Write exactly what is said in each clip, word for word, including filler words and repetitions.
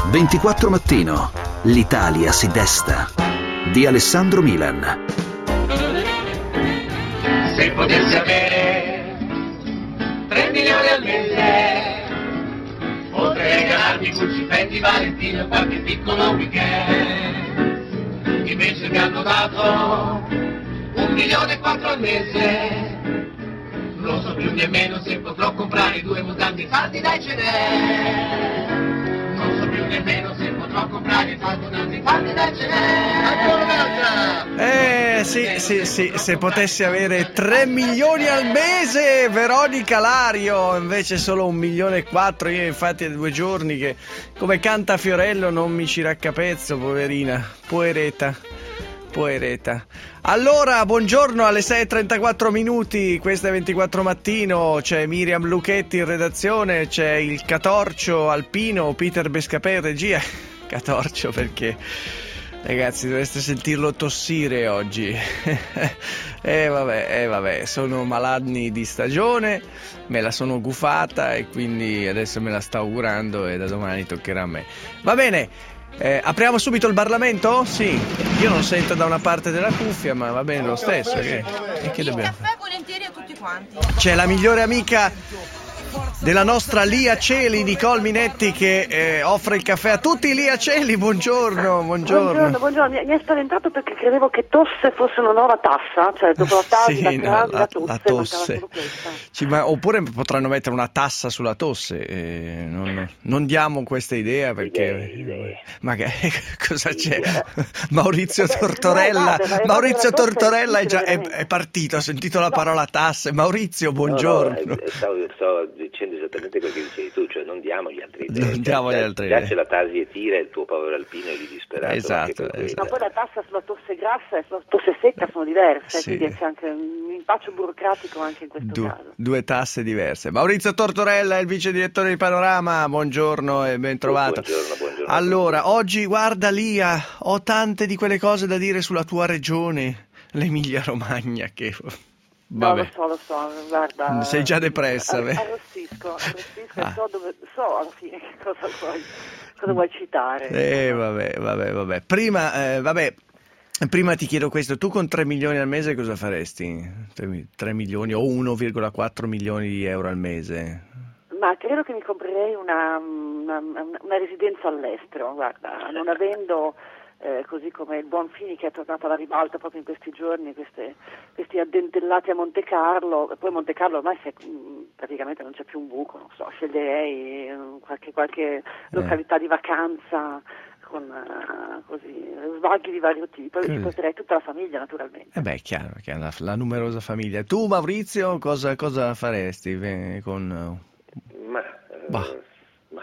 ventiquattro Mattino. L'Italia si desta. Di Alessandro Milan. Se potessi avere tre milioni al mese, potrei regalarmi Gucci, Fendi, Valentino e qualche piccolo weekend. Invece mi hanno dato un milione e quattro al mese. Non so più nemmeno se potrò comprare due mutanti fatti dai Cenè. Non so più nemmeno se potrò comprare mutanti fatti dai Cenè. Ancora un'altra! Eh sì, sì, sì, se potessi avere tre milioni al mese, Veronica Lario, invece solo un milione e quattro. Io infatti è due giorni che, come canta Fiorello, non mi ci raccapezzo, poverina, poveretta. Poereta. Allora, buongiorno, alle sei e trentaquattro minuti, questa è ventiquattro Mattino, c'è Miriam Lucchetti in redazione, c'è il Catorcio Alpino, Peter Bescapè in regia. Catorcio perché, ragazzi, dovreste sentirlo tossire oggi. E eh, vabbè, eh, vabbè, sono malanni di stagione, me la sono gufata e quindi adesso me la sto augurando e da domani toccherà a me. Va bene. Eh, apriamo subito il Parlamento? Sì, io non sento da una parte della cuffia, ma va bene lo stesso. Che, e che dobbiamo fare? Caffè volentieri a tutti quanti. C'è la migliore amica della nostra Lia Celi, Nicole Minetti, che eh, offre il caffè a tutti. Lia Celi, buongiorno, buongiorno. Buongiorno, buongiorno. Mi, mi è spaventato perché credevo che tosse fosse una nuova tassa, cioè dopo la tassa, sì, la, no, crasi, la, la tosse, la tosse. Sì, ma, oppure potranno mettere una tassa sulla tosse, eh, non, non diamo questa idea perché idee, idee. Ma che, cosa c'è? Maurizio Beh, Tortorella, no, guarda, Maurizio Tortorella è, è già, è, è partito, ho sentito la parola tasse. Maurizio, buongiorno. No, no, stavo, stavo dicendo esattamente quello che dicevi tu, cioè non diamo gli altri idee. Non diamo gli altri idee. Già c'è la Tasi e Tira e il tuo povero Alpino è lì disperato. Esatto, esatto. Ma poi la tassa sulla tosse grassa e sulla tosse secca sono diverse, sì. Quindi c'è anche un impaccio burocratico anche in questo du- caso. Due tasse diverse. Maurizio Tortorella è il vice direttore di Panorama, buongiorno e ben trovato. Buongiorno, buongiorno. Allora, oggi guarda Lia, ho tante di quelle cose da dire sulla tua regione, l'Emilia Romagna, che... Vabbè. No, lo so, lo so, guarda... Sei già depressa, ar- beh. Arrossisco, arrossisco Ah. e so, dove, so alla fine che cosa vuoi, cosa vuoi citare. Eh, vabbè, vabbè, vabbè. Prima, eh, vabbè, prima ti chiedo questo, tu con tre milioni al mese cosa faresti? tre milioni o uno virgola quattro milioni di euro al mese? Ma credo che mi comprerei una, una, una residenza all'estero, guarda, non avendo... Eh, così come il buon Fini che è tornato alla ribalta proprio in questi giorni, queste, questi addentellati a Monte Carlo, e poi Monte Carlo ormai si è, mh, praticamente non c'è più un buco, non so, sceglierei eh, qualche, qualche località di vacanza con uh, così svaghi di vario tipo, e ci porterei tutta la famiglia naturalmente. Eh beh, è chiaro, è chiaro, la, la numerosa famiglia. Tu Maurizio cosa, cosa faresti eh, con... Uh... Ma... Bah. Uh, ma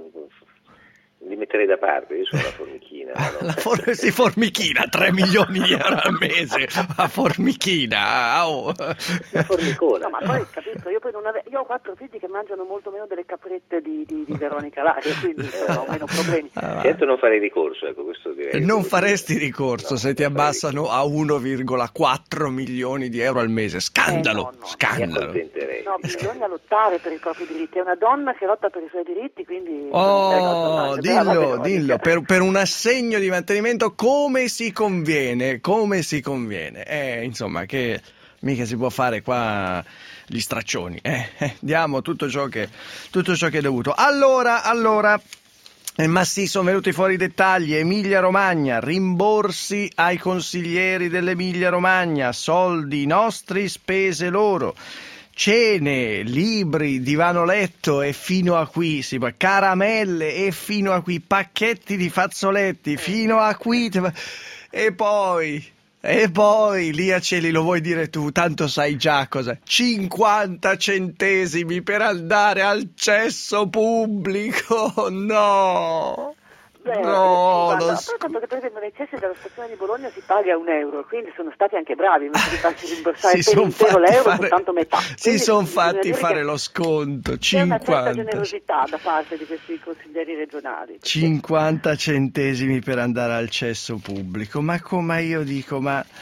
li metterei da parte, io sono una formichina. Ah, no? La for- si formichina, tre milioni di euro al mese, a formichina, oh. La formicona. No, ma poi capito, io poi non ave- io ho quattro figli che mangiano molto meno delle caprette di, di, di Veronica Lario, quindi eh, ho meno problemi. Ah, certo non farei ricorso, ecco, questo direi. Non faresti ricorso no, se ti abbassano a uno virgola quattro milioni di euro al mese, scandalo, eh, no, no. scandalo. No, bisogna lottare per i propri diritti, è una donna che lotta per i suoi diritti, quindi... Oh, dillo, Brava, dillo, per, per un assegno di mantenimento come si conviene, come si conviene, eh, insomma, che mica si può fare qua gli straccioni, eh, eh, diamo tutto ciò che, tutto ciò che è dovuto. Allora, allora... Eh, ma sì, sono venuti fuori i dettagli. Emilia Romagna, rimborsi ai consiglieri dell'Emilia Romagna, soldi nostri, spese loro. Cene, libri, divano letto e fino a qui, sì, caramelle e fino a qui, pacchetti di fazzoletti, fino a qui. E poi... E poi, Lia Celi, lo vuoi dire tu, tanto sai già cosa. cinquanta centesimi per andare al cesso pubblico, no! Beh, no, guarda, lo sc- tanto che per esempio nei cessi della stazione di Bologna si paga un euro, quindi sono stati anche bravi, invece di farsi rimborsare si per intero l'euro, fare, soltanto metà. Si Quindi sono fatti fare che lo sconto, c'è una certa cinquanta. generosità da parte di questi consiglieri regionali. cinquanta centesimi per andare al cesso pubblico, ma come io dico, ma...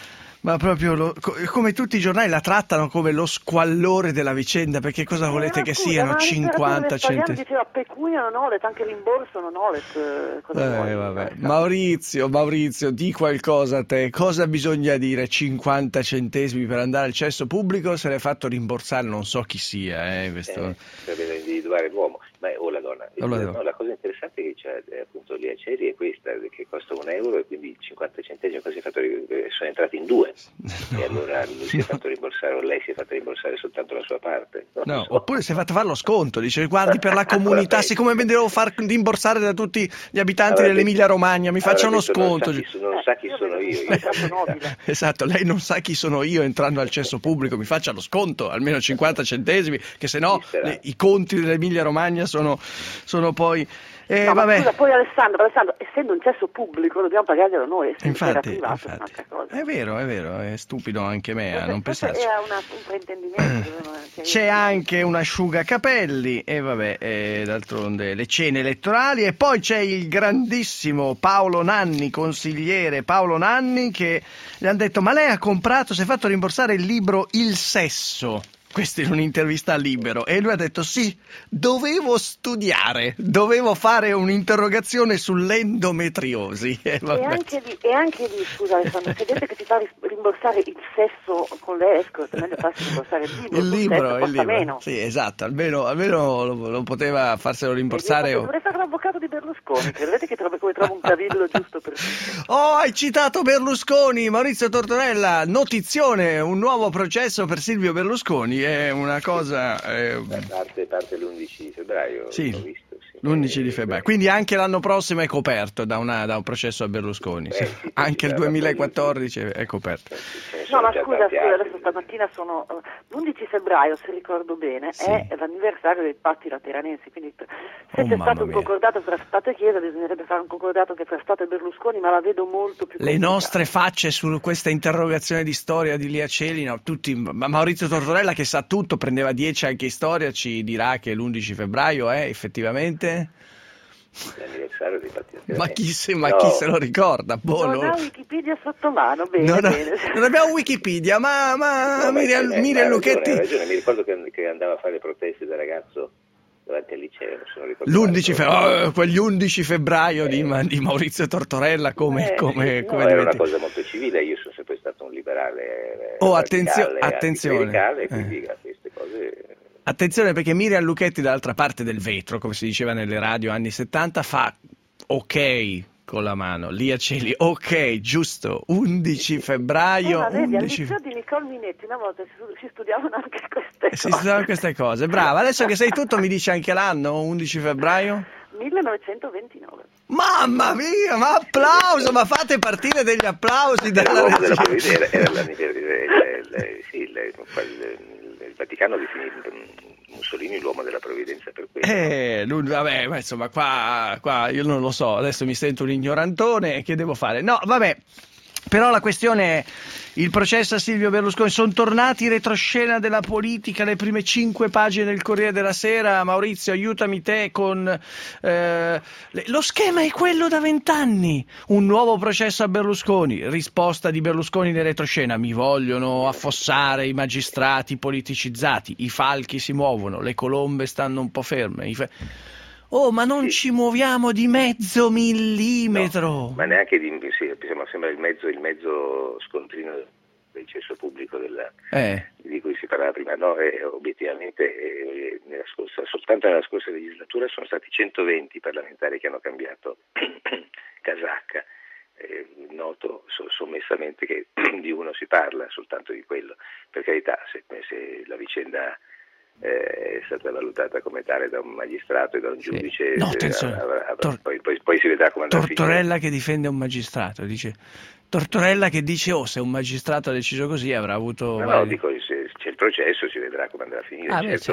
Ma proprio lo, co- come tutti i giornali la trattano come lo squallore della vicenda, perché cosa volete Eh, che scusa, siano ma cinquanta centesimi? diceva pecunia non olet, anche rimborso non olet, eh, cosa vuoi? Eh, vabbè. Eh, Maurizio, Maurizio, di qualcosa a te. Cosa bisogna dire? cinquanta centesimi per andare al cesso pubblico? Se l'è fatto rimborsare, non so chi sia. Eh, questo... Eh, per individuare l'uomo, ma o la donna. O la donna. No, la cosa interessante è che c'è eh, appunto lì a Ceri è questa, che costa un euro e quindi cinquanta centesimi cosa si è fatto, sono entrati in due. No. E allora lui si è fatto rimborsare o lei si è fatta rimborsare soltanto la sua parte. Non No, so. oppure si è fatto fare lo sconto, dice guardi per la comunità, Vabbè. siccome mi devo far rimborsare da tutti gli abitanti Avrà dell'Emilia Romagna, mi avrà faccia uno detto, sconto. Non sa chi, non sa chi sono io. io Esatto, lei non sa chi sono io entrando al cesso pubblico, mi faccia lo sconto, almeno cinquanta centesimi, che se no le- i conti dell'Emilia Romagna sono, sono poi... Eh, No, ma vabbè. scusa, poi Alessandro, Alessandro, essendo un cesso pubblico dobbiamo pagarglielo noi, se era Infatti, privato infatti. è un'altra cosa. È vero, è vero, è stupido anche me a non Questo pensarci. è una, un fraintendimento. dovevano chiarire. C'è anche un asciugacapelli e vabbè, e d'altronde le cene elettorali e poi c'è il grandissimo Paolo Nanni, consigliere Paolo Nanni, che gli hanno detto ma lei ha comprato, si è fatto rimborsare il libro Il Sesso. Questo in un'intervista a Libero e lui ha detto sì, dovevo studiare, dovevo fare un'interrogazione sull'endometriosi. E, E anche lì, e anche lì, scusa Alessandro, se gente che ti fa ris- rimborsare il sesso con le escort, è meglio farsi rimborsare il libro. il sul libro, sesso il costa libro. meno. Sì, esatto, almeno, almeno lo, lo poteva farselo rimborsare. E o- dovrei fare l'avvocato di Berlusconi, che vedete che trovo, come trovo un cavillo giusto per tutto. Oh, hai citato Berlusconi, Maurizio Tortorella, notizione, un nuovo processo per Silvio Berlusconi, è una cosa... eh, Parte, parte l'undici febbraio, Sì, l'ho visto. Sì. l'undici di Eh, febbraio, quindi anche l'anno prossimo è coperto da, una, da un processo a Berlusconi, Eh, sì. sì, sì, Anche il sì, duemilaquattordici è coperto. ce ne No, sono ma già scusa, tanti scusa, altri. adesso stamattina sono... l'undici febbraio, se ricordo bene, Sì. è l'anniversario dei patti lateranensi, quindi se Oh, c'è mamma stato un mia. concordato fra Stato e Chiesa bisognerebbe fare un concordato che fra Stato e Berlusconi, ma la vedo molto più Le complicata. nostre facce su questa interrogazione di storia di Lia Celino, tutti, ma Maurizio Tortorella che sa tutto, prendeva dieci anche in storia, ci dirà che l'undici febbraio è effettivamente... L'anniversario dei patti lateranensi. Ma chi se, ma No, chi se lo ricorda? Boh, Non non- ha Wikipedia sotto mano, bene, non, bene. non abbiamo Wikipedia, ma, ma no, ma Miriam, ce n'è, Miriam ma ha ragione, Lucchetti... ha ragione, mi ricordo che, che andava a fare proteste da ragazzo davanti al liceo, non sono ricordo L'undici quale, febbraio, oh, quegli undici febbraio di, Ma- di Maurizio Tortorella come, Eh, come, sì, come no, era una diventi- cosa molto civile, io sono sempre stato un liberale eh, Oh, radicale, attenzio- attenzione. anticlericale, Eh. quindi a queste cose Attenzione perché Miriam Lucchetti dall'altra parte del vetro, come si diceva nelle radio anni settanta, fa ok con la mano, Lia Celi, ok, giusto, undici Eh, febbraio, ma vedi, al undici liceo di Nicole Minetti una volta si, si studiavano anche queste Eh, si cose. studiano queste cose, brava, adesso che sei tutto mi dici anche l'anno, undici febbraio? millenovecentoventinove. Mamma mia, ma applauso, ma fate partire degli applausi era dalla l'uomo della regia. provvidenza, era l'anniversario, il, il, sì, il, il, il Vaticano definì Mussolini l'uomo della provvidenza per questo. Eh, lui- vabbè, ma insomma, qua, qua io non lo so, adesso mi sento un ignorantone, che devo fare? No, vabbè, però la questione è il processo a Silvio Berlusconi, sono tornati retroscena della politica, le prime cinque pagine del Corriere della Sera. Maurizio, aiutami te con... eh, le- lo schema è quello da vent'anni, un nuovo processo a Berlusconi, risposta di Berlusconi in retroscena, mi vogliono affossare i magistrati politicizzati, i falchi si muovono, le colombe stanno un po' ferme. i fa- Oh, ma non Sì. ci muoviamo di mezzo millimetro. No, ma neanche di, sì, insomma, sembra il mezzo, il mezzo scontrino del cesso pubblico della, Eh. di cui si parlava prima. No, e, obiettivamente eh, nella scorsa, soltanto nella scorsa legislatura sono stati centoventi parlamentari che hanno cambiato casacca. Eh, noto so, sommessamente che di uno si parla, soltanto di quello. Per carità, se, se la vicenda eh, è stata valutata come tale da un magistrato e da un Sì. giudice, No, eh, attenzione. avrà- avrà- Tor- poi, poi- poi si vedrà come andrà a finire. Tortorella che difende un magistrato, dice Tortorella che dice oh, se un magistrato ha deciso così avrà avuto No, vari- no, dico, se c'è il processo si vedrà come andrà a finire. Ah, beh, certo, certo. È, è un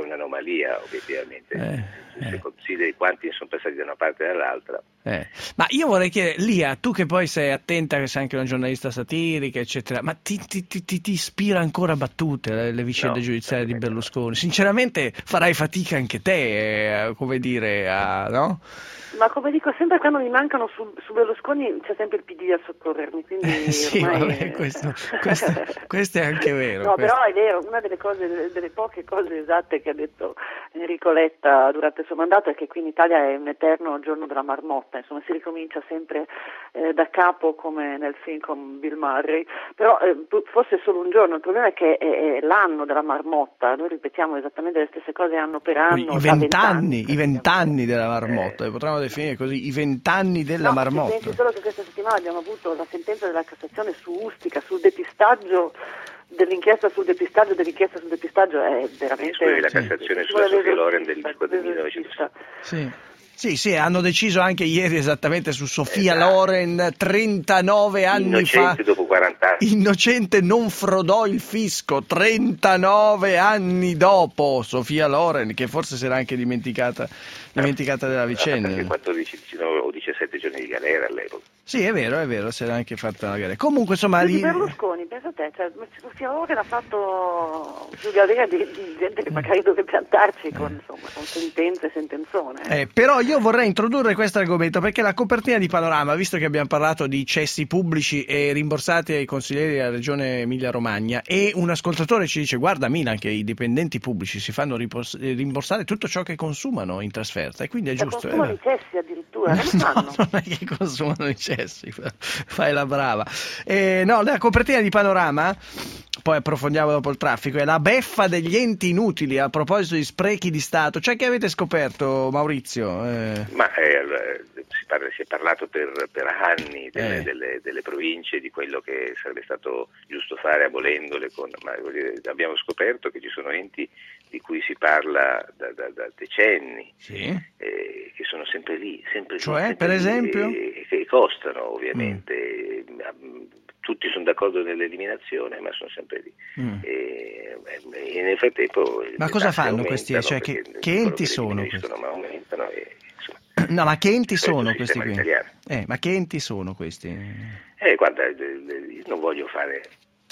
un'anomalia obiettivamente, eh, se eh. consideri quanti sono passati da una parte e dall'altra. Eh. Ma io vorrei chiedere, Lia, tu che poi sei attenta, che sei anche una giornalista satirica, eccetera, ma ti, ti, ti, ti ispira ancora battute le, le vicende No, giudiziarie di Berlusconi? Sinceramente farai fatica anche te, eh, come dire, a, no? Ma come dico sempre, quando mi mancano su, su Berlusconi c'è sempre il P D a soccorrermi, quindi Eh, sì, ormai... vabbè, questo, questo, questo è anche vero. No, questo. però è vero, una delle cose, delle poche cose esatte che ha detto Enrico Letta durante il suo mandato è che qui in Italia è un eterno giorno della marmotta, insomma si ricomincia sempre eh, da capo come nel film con Bill Murray, però eh, fosse solo un giorno, il problema è che è, è l'anno della marmotta, noi ripetiamo esattamente le stesse cose anno per anno. I vent'anni, i vent'anni della marmotta, eh. potremmo definire così, i vent'anni della no, marmotta. Pensi solo che questa settimana abbiamo avuto la sentenza della Cassazione su Ustica, sul depistaggio dell'inchiesta sul depistaggio dell'inchiesta sul depistaggio è veramente... Scusi, la Cassazione sulla Sofia Loren del, del millenovecentosessanta. Sì. Sì, sì, hanno deciso anche ieri esattamente su Sofia esatto. Loren, trentanove anni Innocente fa. dopo quaranta anni. Innocente non frodò il fisco, trentanove anni dopo Sofia Loren, che forse si era anche dimenticata, dimenticata della vicenda. Anche quattordici o diciassette giorni di galera all'epoca. Sì, è vero, è vero, si era anche fatta la galera. Comunque, insomma... Di Lì... Berlusconi, pensa a te, cioè, Sofia Loren ha fatto più galera di, di gente che magari dovrebbe piantarci con, insomma, con sentenze e sentenzone. Eh, però io vorrei introdurre questo argomento perché la copertina di Panorama, visto che abbiamo parlato di cessi pubblici e rimborsati ai consiglieri della regione Emilia-Romagna, e un ascoltatore ci dice: guarda Milan, che i dipendenti pubblici si fanno rimborsare tutto ciò che consumano in trasferta, e quindi è cioè, giusto. Consumano eh, i cessi addirittura, no, come fanno? non è che consumano i cessi, fai la brava. Eh, no, la copertina di Panorama, poi approfondiamo dopo il traffico, è la beffa degli enti inutili a proposito di sprechi di Stato. Cioè, che avete scoperto, Maurizio? Eh... Ma eh, si, parla, si è parlato per, per anni delle, Eh. delle, delle province, di quello che sarebbe stato giusto fare abolendole, con, ma voglio dire, abbiamo scoperto che ci sono enti di cui si parla da, da, da decenni, Sì. eh, che sono sempre lì, sempre lì, Cioè, sempre per lì, esempio? e che costano ovviamente. Mm. Tutti sono d'accordo nell'eliminazione, ma sono sempre lì. Mm. E, e nel frattempo... Ma cosa fanno questi? Cioè, che, che enti sono questi? Ma aumentano e, insomma, no, ma che enti questo sono è il questi sistema qui? italiano. Eh, ma che enti sono questi? Eh, guarda, io non voglio fare...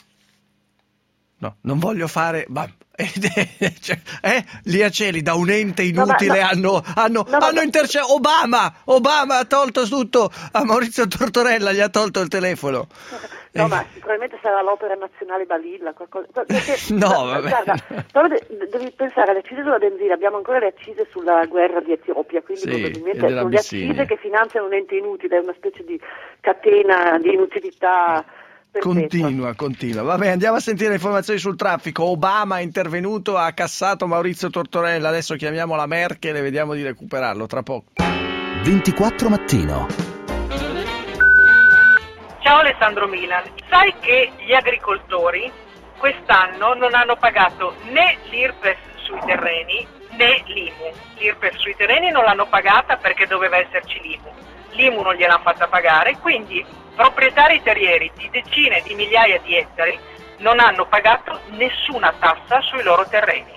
No, non voglio fare... Ma... cioè, eh, Lia Celi, da un ente inutile No, ma, hanno, hanno, no, hanno ma, intercettato Obama, Obama ha tolto tutto a Maurizio Tortorella, gli ha tolto il telefono. No, eh. ma sicuramente sarà l'opera nazionale Balilla, qualcosa. Perché, No, vabbè. Guarda, però de- devi pensare alle accise sulla benzina, abbiamo ancora le accise sulla guerra di Etiopia, quindi Sì, probabilmente e della sono le Abissinia. accise che finanziano un ente inutile, è una specie di catena di inutilità. Perfetto. Continua, continua. Vabbè, andiamo a sentire le informazioni sul traffico. Obama è intervenuto, ha cassato Maurizio Tortorella, adesso chiamiamo la Merkel e vediamo di recuperarlo tra poco. ventiquattro Mattino. Ciao Alessandro Milan, sai che gli agricoltori quest'anno non hanno pagato né l'I R P E F sui terreni né l'I M U. L'I R P E F sui terreni non l'hanno pagata perché doveva esserci l'I M U. L'I M U non gliel'hanno fatta pagare, quindi proprietari terrieri di decine di migliaia di ettari non hanno pagato nessuna tassa sui loro terreni.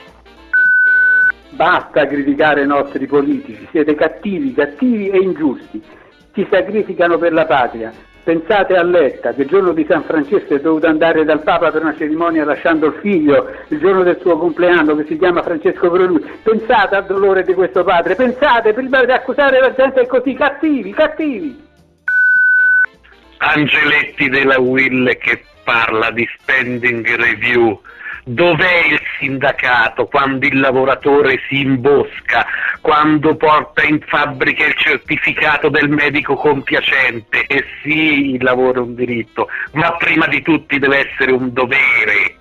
Basta criticare i nostri politici, siete cattivi, cattivi e ingiusti. Si sacrificano per la patria. Pensate a Letta, che il giorno di San Francesco è dovuto andare dal Papa per una cerimonia lasciando il figlio, il giorno del suo compleanno, che si chiama Francesco per lui. Pensate al dolore di questo padre, pensate prima di accusare la gente così, cattivi, cattivi. Angeletti della Will che parla di spending review. Dov'è il sindacato quando il lavoratore si imbosca, quando porta in fabbrica il certificato del medico compiacente? E sì, il lavoro è un diritto, ma prima di tutti deve essere un dovere.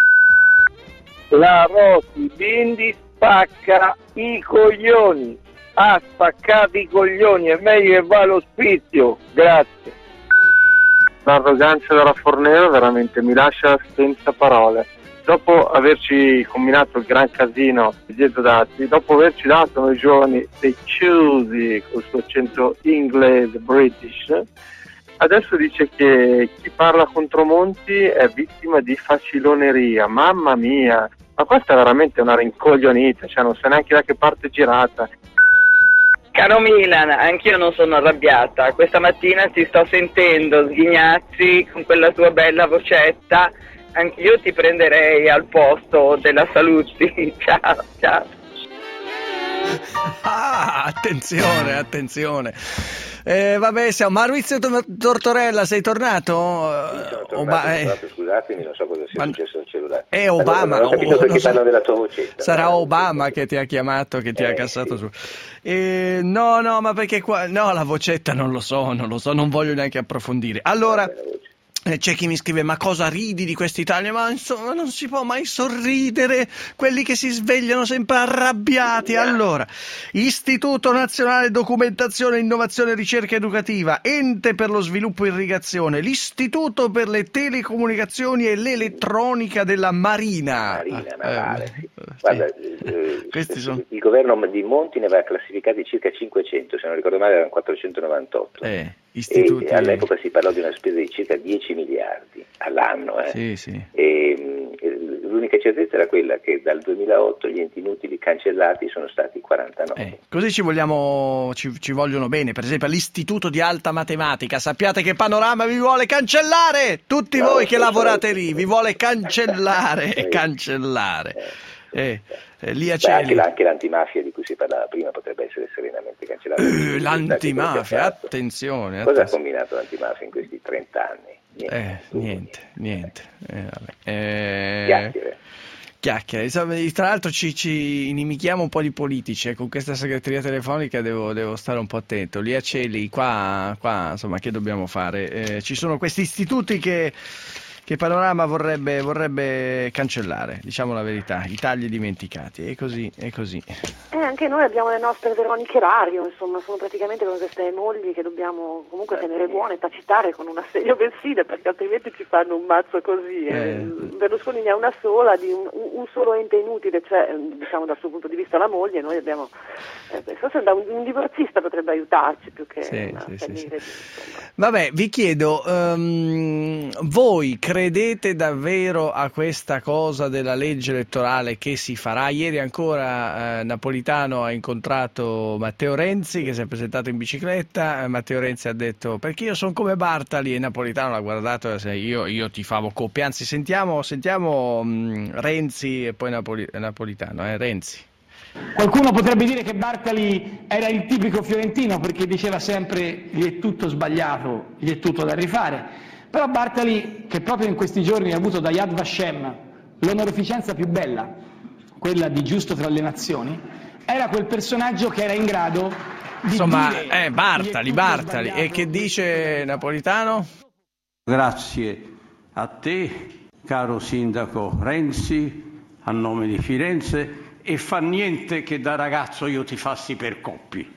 La Rossi Bindi spacca i coglioni, ha spaccato i coglioni, è meglio che va all'ospizio, grazie. L'arroganza della Fornero veramente mi lascia senza parole. Dopo averci combinato il gran casino di esodati, dopo averci dato noi giovani dei chiusi col suo accento inglese, british, adesso dice che chi parla contro Monti è vittima di faciloneria. Mamma mia, Ma questa è veramente una rincoglionita, cioè non sa neanche da che parte è girata. Caro Milan, anch'io non sono arrabbiata, questa mattina ti sto sentendo sghignazzi con quella tua bella vocetta, anch'io ti prenderei al posto della Saluzzi. Ciao, ciao. Ah, attenzione, attenzione. Eh, vabbè, siamo Maurizio Tortorella, sei tornato? Sì, sono tornato, Oba- sono tornato, scusatemi, non so cosa sia Ma... successo al cellulare. È Obama. Allora, non ho capito oh, perché so. parlo della tua vocetta. Sarà no? Obama che ti ha chiamato, che ti eh, ha cassato sì. su. Eh, no, no, ma perché qua... No, la vocetta non lo so, non lo so, non voglio neanche approfondire. Allora... C'è chi mi scrive: ma cosa ridi di quest'Italia? Ma insomma non si può mai sorridere, quelli che si svegliano sempre arrabbiati. Allora, Istituto Nazionale Documentazione, Innovazione e Ricerca Educativa, Ente per lo Sviluppo e Irrigazione, l'Istituto per le Telecomunicazioni e l'Elettronica della Marina. Marina, navale, eh, sì. sì. Guarda, eh, Questi sono... il governo di Monti ne aveva classificati circa cinquecento, se non ricordo male erano quattrocentonovantotto. Eh, istituti... E all'epoca si parlò di una spesa di circa dieci miliardi all'anno. Eh. Sì, sì. E, l'unica certezza era quella che dal duemilaotto gli enti inutili cancellati sono stati quarantanove. Eh, così ci vogliamo, ci, ci vogliono bene. Per esempio all'Istituto di Alta Matematica, sappiate che Panorama vi vuole cancellare, tutti no, voi che lavorate so. lì, vi vuole cancellare e cancellare. Eh, eh, lì a Beh, anche, cielo. anche l'antimafia di cui si parlava prima potrebbe essere serenamente cancellata. Eh, l'antimafia, attenzione, Cosa attenzione. ha combinato l'antimafia in questi trent'anni? Niente, Eh, niente, niente. Eh, vabbè. Eh, Chiacchiere. Chiacchiere. Insomma, tra l'altro ci, ci inimichiamo un po' di politici, eh. Con questa segreteria telefonica devo, devo stare un po' attento. Lì a cieli, qua, qua insomma, che dobbiamo fare? Eh, ci sono questi istituti che, che Panorama vorrebbe, vorrebbe cancellare, diciamo la verità, i tagli dimenticati, e così, e così. Eh, anche noi abbiamo le nostre Veroniche Lario, insomma, sono praticamente come queste mogli che dobbiamo comunque tenere buone, tacitare con un assegno benzina, perché altrimenti ci fanno un mazzo così. Eh. Eh. Berlusconi ne ha una sola, di un, un solo ente inutile, cioè diciamo dal suo punto di vista la moglie, noi abbiamo, eh, forse un, un divorzista potrebbe aiutarci più che Sì, una sì, sì, sì. di, insomma. Vabbè, vi chiedo, um, voi credete davvero a questa cosa della legge elettorale che si farà? Ieri ancora eh, Napolitano ha incontrato Matteo Renzi che si è presentato in bicicletta, eh, Matteo Renzi ha detto perché io sono come Bartali, e Napolitano l'ha guardato e ha detto io, io ti favo coppia, anzi sentiamo, sentiamo um, Renzi e poi Napoli, Napolitano, eh, Renzi. Qualcuno potrebbe dire che Bartali era il tipico fiorentino perché diceva sempre gli è tutto sbagliato, gli è tutto da rifare. Però Bartali, che proprio in questi giorni ha avuto da Yad Vashem l'onorificenza più bella, quella di giusto tra le nazioni, era quel personaggio che era in grado di Insomma, dire eh, Bartali, Bartali. sbagliato. E che dice Napolitano? Grazie a te, caro sindaco Renzi, a nome di Firenze, e fa niente che da ragazzo io ti fassi per coppi.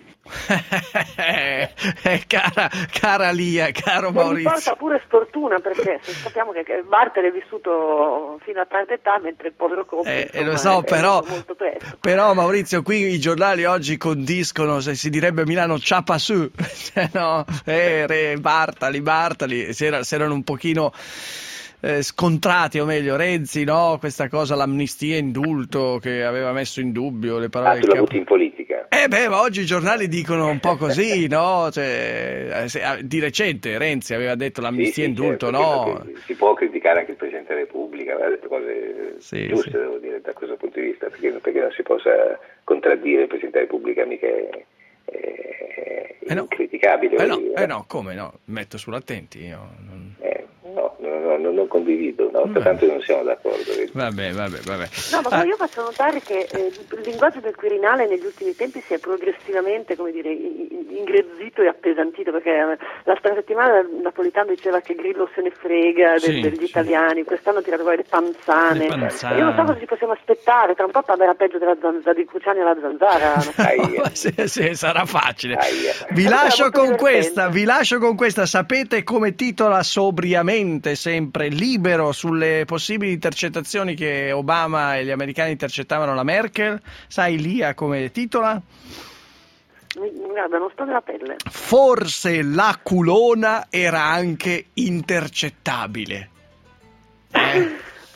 eh, cara, cara Lia, caro Non Maurizio. importa pure sfortuna, perché sappiamo che Bartali è vissuto fino a tanta età, mentre il povero Coppi Eh, insomma, lo so, è però, molto presto. però Maurizio, qui i giornali oggi condiscono, se si direbbe a Milano, ciapa su, cioè, no, eh, re, Bartali, Bartali, si, era, si erano un pochino eh, scontrati, o meglio, Renzi, no, questa cosa, l'amnistia indulto che aveva messo in dubbio le parole Ah, del tu la capo. butti in politica. Eh beh, ma oggi i giornali dicono un po' così, no? Cioè, di recente Renzi aveva detto l'amnistia Sì, sì, indulto, certo, no? perché si può criticare anche il Presidente della Repubblica, aveva detto cose Sì, giuste, sì. devo dire, da questo punto di vista, perché, perché non si possa contraddire il Presidente della Repubblica, mica è, è Eh no. incriticabile. Eh voglio no, dire. eh no, come no? Metto sull'attenti io. Non... Eh, no, no, no, no, non condivido, no, Vabbè. pertanto non siamo d'accordo. vedi. Vabbè, vabbè, vabbè. No, ma Ah, io faccio notare che eh, il linguaggio del Quirinale negli ultimi tempi si è progressivamente, come dire, i- i- ingrezzito e appesantito, perché eh, la scorsa settimana Napolitano diceva che Grillo se ne frega del- Sì, degli sì. italiani, quest'anno ha tirato fuori le panzane. Le panzane. Io non so cosa ci possiamo aspettare, tra un po' parlerà peggio della zanzara, di Cruciani alla zanzara. Aia. sì, sì, sarà facile. Aia. Vi Sarà lascio molto con divertente. questa, vi lascio con questa. Sapete come titola sobriamente, sempre libero, sulle possibili intercettazioni che Obama e gli americani intercettavano la Merkel? Sai Lia come titola? Mi- Guarda, non sto nella pelle. Forse la culona era anche intercettabile. Eh?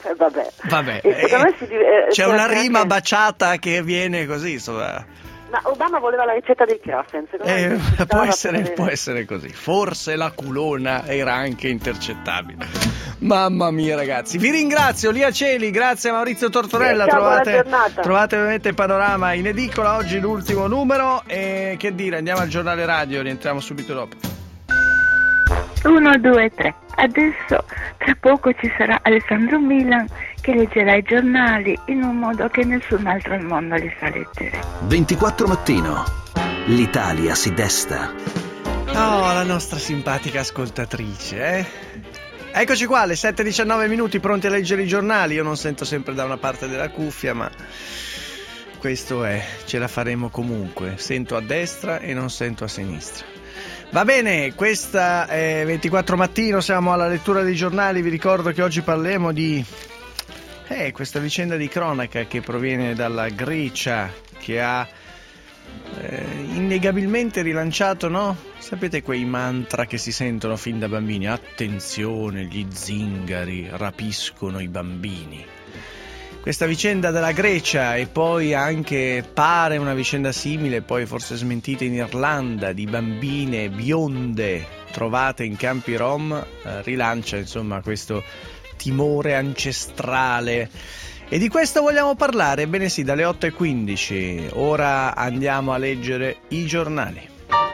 Eh, vabbè. Vabbè, E secondo eh, me si div- eh, c'è può una essere rima anche- baciata che viene così, insomma. Ma Obama voleva la ricetta dei Krafen, secondo me Eh, necessitava può, per essere, avere- può essere così. Forse la culona era anche intercettabile. Mamma mia, ragazzi. Vi ringrazio, Lia Celi, grazie a Maurizio Tortorella. Ciao, buona trovate, giornata. trovate ovviamente Panorama in edicola. Oggi l'ultimo numero. E che dire, andiamo al giornale radio, rientriamo subito dopo. uno, due, tre. Adesso, tra poco ci sarà Alessandro Milan che leggerà i giornali in un modo che nessun altro al mondo li sa leggere. ventiquattro mattino. L'Italia si desta. Oh, la nostra simpatica ascoltatrice, eh? Eccoci qua, alle sette e diciannove minuti, pronti a leggere i giornali. Io non sento sempre da una parte della cuffia, ma questo è, ce la faremo comunque. Sento a destra e non sento a sinistra. Va bene, questa è ventiquattro mattino, siamo alla lettura dei giornali. Vi ricordo che oggi parleremo di eh, questa vicenda di cronaca che proviene dalla Grecia, che ha eh, innegabilmente rilanciato, no? Sapete quei mantra che si sentono fin da bambini? Attenzione, gli zingari rapiscono i bambini. Questa vicenda della Grecia, e poi anche pare una vicenda simile, poi forse smentita in Irlanda, di bambine bionde trovate in campi rom, eh, rilancia insomma questo timore ancestrale. E di questo vogliamo parlare? Ebbene sì, dalle otto e quindici. Ora andiamo a leggere i giornali.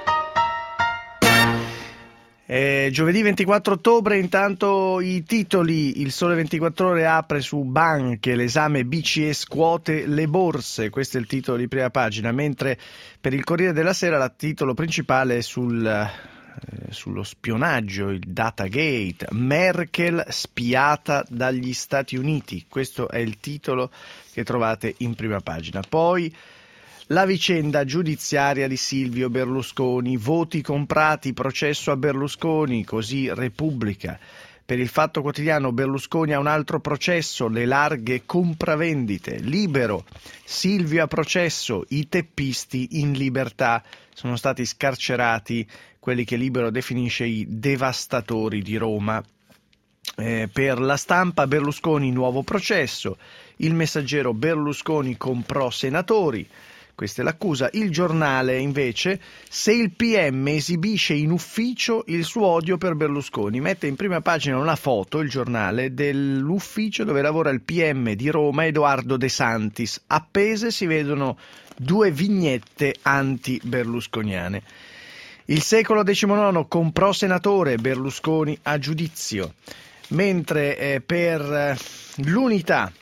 Eh, giovedì ventiquattro ottobre, intanto i titoli. Il Sole ventiquattro Ore apre su banche, l'esame B C E scuote le borse, questo è il titolo di prima pagina, mentre per il Corriere della Sera il titolo principale è sul, eh, sullo spionaggio, il Datagate, Merkel spiata dagli Stati Uniti, questo è il titolo che trovate in prima pagina. Poi la vicenda giudiziaria di Silvio Berlusconi, voti comprati, processo a Berlusconi, così Repubblica. Per il Fatto Quotidiano, Berlusconi ha un altro processo, le larghe compravendite. Libero, Silvio a processo, i teppisti in libertà. Sono stati scarcerati quelli che Libero definisce i devastatori di Roma. Eh, per La Stampa, Berlusconi nuovo processo. Il Messaggero, Berlusconi comprò senatori. Questa è l'accusa. Il Giornale invece, se il P M esibisce in ufficio il suo odio per Berlusconi, mette in prima pagina una foto, il Giornale, dell'ufficio dove lavora il P M di Roma Edoardo De Santis. Appese si vedono due vignette anti-berlusconiane. Il Secolo diciannove, comprò senatore, Berlusconi a giudizio. Mentre eh, per eh, l'Unità,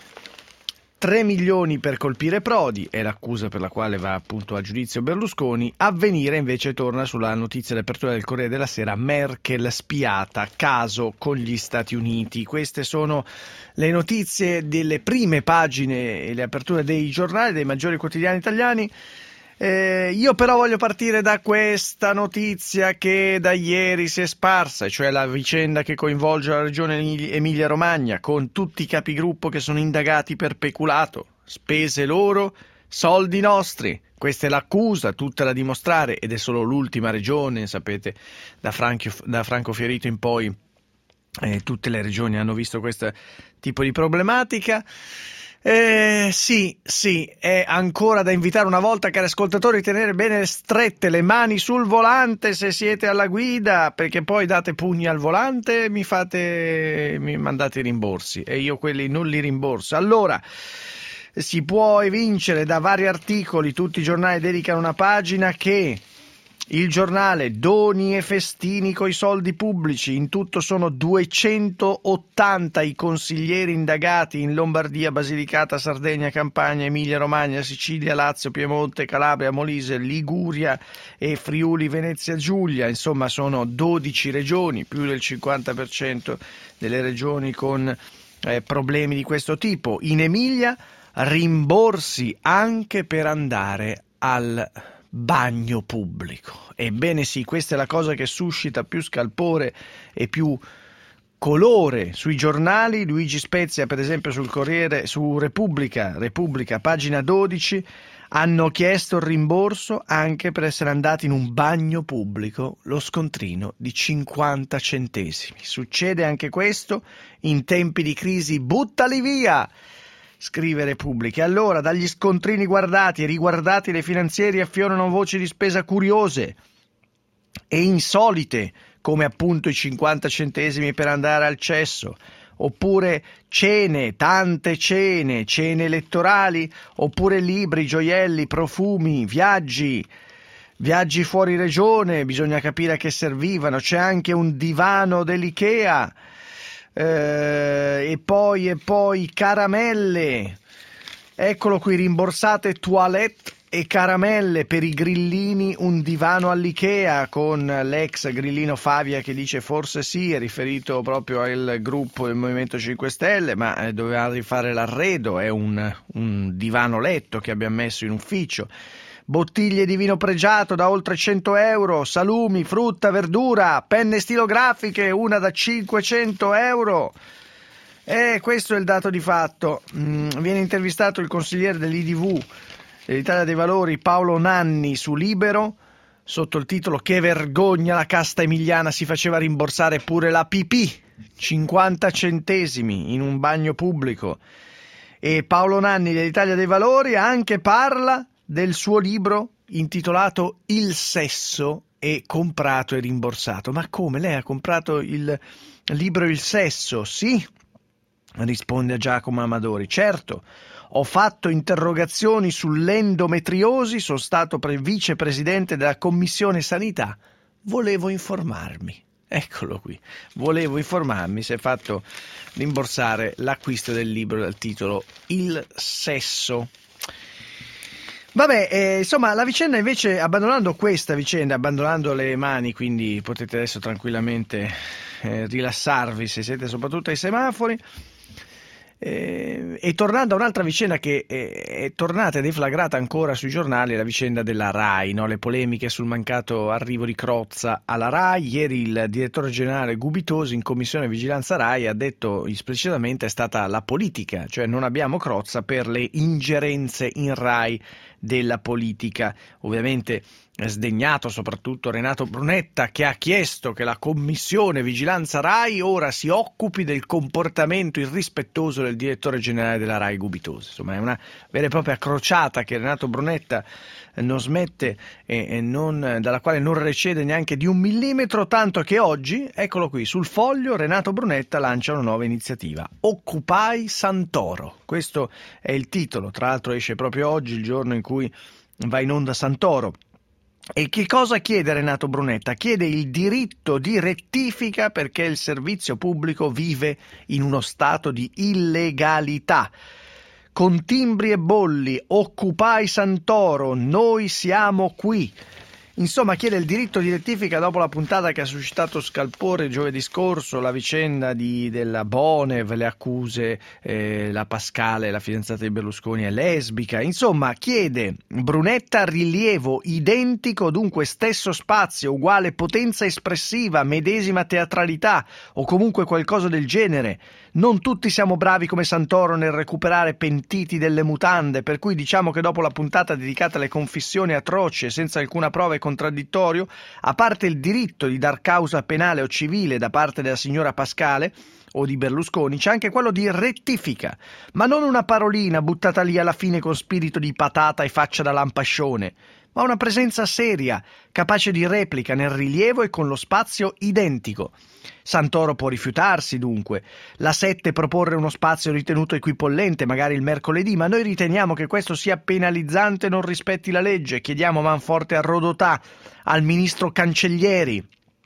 tre milioni per colpire Prodi, è l'accusa per la quale va appunto a giudizio Berlusconi. Avvenire invece torna sulla notizia di apertura del Corriere della Sera, Merkel spiata, caso con gli Stati Uniti. Queste sono le notizie delle prime pagine e le aperture dei giornali, dei maggiori quotidiani italiani. Eh, io però voglio partire da questa notizia che da ieri si è sparsa, cioè la vicenda che coinvolge la regione Emilia-Romagna, con tutti i capigruppo che sono indagati per peculato, spese loro, soldi nostri. Questa è l'accusa, tutta da dimostrare, ed è solo l'ultima regione, sapete, da, Franco, da Franco Fiorito in poi eh, tutte le regioni hanno visto questo tipo di problematica. Eh, sì, sì, è ancora da invitare una volta, cari ascoltatori, tenere bene strette le mani sul volante se siete alla guida, perché poi date pugni al volante e mi fate, mi mandate i rimborsi e io quelli non li rimborso. Allora, si può evincere da vari articoli, tutti i giornali dedicano una pagina, che il Giornale, doni e festini coi soldi pubblici, in tutto sono duecentottanta i consiglieri indagati in Lombardia, Basilicata, Sardegna, Campania, Emilia Romagna, Sicilia, Lazio, Piemonte, Calabria, Molise, Liguria e Friuli Venezia Giulia. Insomma, sono dodici regioni, più del cinquanta per cento delle regioni con eh, problemi di questo tipo. In Emilia rimborsi anche per andare al bagno pubblico. Ebbene sì, questa è la cosa che suscita più scalpore e più colore sui giornali. Luigi Spezia, per esempio, sul Corriere, su Repubblica, Repubblica, pagina dodici, hanno chiesto il rimborso anche per essere andati in un bagno pubblico, lo scontrino di cinquanta centesimi. Succede anche questo in tempi di crisi, buttali via, scrive Repubblica. Allora, dagli scontrini guardati e riguardati, le finanzieri affiorano voci di spesa curiose e insolite, come appunto i cinquanta centesimi per andare al cesso, oppure cene, tante cene, cene elettorali, oppure libri, gioielli, profumi, viaggi, viaggi fuori regione, bisogna capire a che servivano. C'è anche un divano dell'Ikea, eh, e poi e poi caramelle, eccolo qui, rimborsate toilette e caramelle per i grillini, un divano all'Ikea, con l'ex grillino Favia che dice forse sì, è riferito proprio al gruppo del Movimento cinque Stelle, ma doveva rifare l'arredo, è un, un divano letto che abbiamo messo in ufficio. Bottiglie di vino pregiato da oltre cento euro, salumi, frutta, verdura, penne stilografiche, una da cinquecento euro. E questo è il dato di fatto. Mm, viene intervistato il consigliere dell'I D V dell'Italia dei Valori, Paolo Nanni, su Libero, sotto il titolo "Che vergogna, la casta emiliana si faceva rimborsare pure la pipì", cinquanta centesimi in un bagno pubblico. E Paolo Nanni dell'Italia dei Valori anche parla del suo libro intitolato "Il sesso è comprato e rimborsato". Ma come, lei ha comprato il libro Il sesso? Sì, risponde a Giacomo Amadori. Certo, ho fatto interrogazioni sull'endometriosi, sono stato pre- vicepresidente della Commissione Sanità, volevo informarmi. Eccolo qui, volevo informarmi, si è fatto rimborsare l'acquisto del libro dal titolo Il sesso. Vabbè, eh, insomma, la vicenda invece, abbandonando questa vicenda, abbandonando le mani, quindi potete adesso tranquillamente eh, rilassarvi se siete soprattutto ai semafori, Eh, e tornando a un'altra vicenda che è, è tornata e deflagrata ancora sui giornali, la vicenda della RAI, no? Le polemiche sul mancato arrivo di Crozza alla RAI. Ieri il direttore generale Gubitosi in commissione vigilanza RAI ha detto esplicitamente è stata la politica, cioè non abbiamo Crozza per le ingerenze in RAI della politica. Ovviamente sdegnato soprattutto Renato Brunetta, che ha chiesto che la commissione vigilanza RAI ora si occupi del comportamento irrispettoso del direttore generale della RAI Gubitosi. Insomma, è una vera e propria crociata che Renato Brunetta non smette e, e non, dalla quale non recede neanche di un millimetro, tanto che oggi, eccolo qui, sul Foglio Renato Brunetta lancia una nuova iniziativa, Occupy Santoro. Questo è il titolo, tra l'altro esce proprio oggi, il giorno in cui va in onda Santoro. E che cosa chiede Renato Brunetta? Chiede il diritto di rettifica perché il servizio pubblico vive in uno stato di illegalità. Con timbri e bolli, Occupy Santoro, noi siamo qui. Insomma, chiede il diritto di rettifica dopo la puntata che ha suscitato scalpore giovedì scorso, la vicenda di, della Bonev, le accuse, eh, la Pascale, la fidanzata di Berlusconi, è lesbica. Insomma, chiede Brunetta rilievo identico, dunque stesso spazio, uguale potenza espressiva, medesima teatralità o comunque qualcosa del genere. Non tutti siamo bravi come Santoro nel recuperare pentiti delle mutande, per cui diciamo che dopo la puntata dedicata alle confissioni atroci e senza alcuna prova e contraddittorio, a parte il diritto di dar causa penale o civile da parte della signora Pascale o di Berlusconi, c'è anche quello di rettifica, ma non una parolina buttata lì alla fine con spirito di patata e faccia da lampascione, ma una presenza seria, capace di replica nel rilievo e con lo spazio identico. Santoro può rifiutarsi dunque, la Sette proporre uno spazio ritenuto equipollente, magari il mercoledì, ma noi riteniamo che questo sia penalizzante e non rispetti la legge. Chiediamo manforte a Rodotà, al ministro Cancellieri,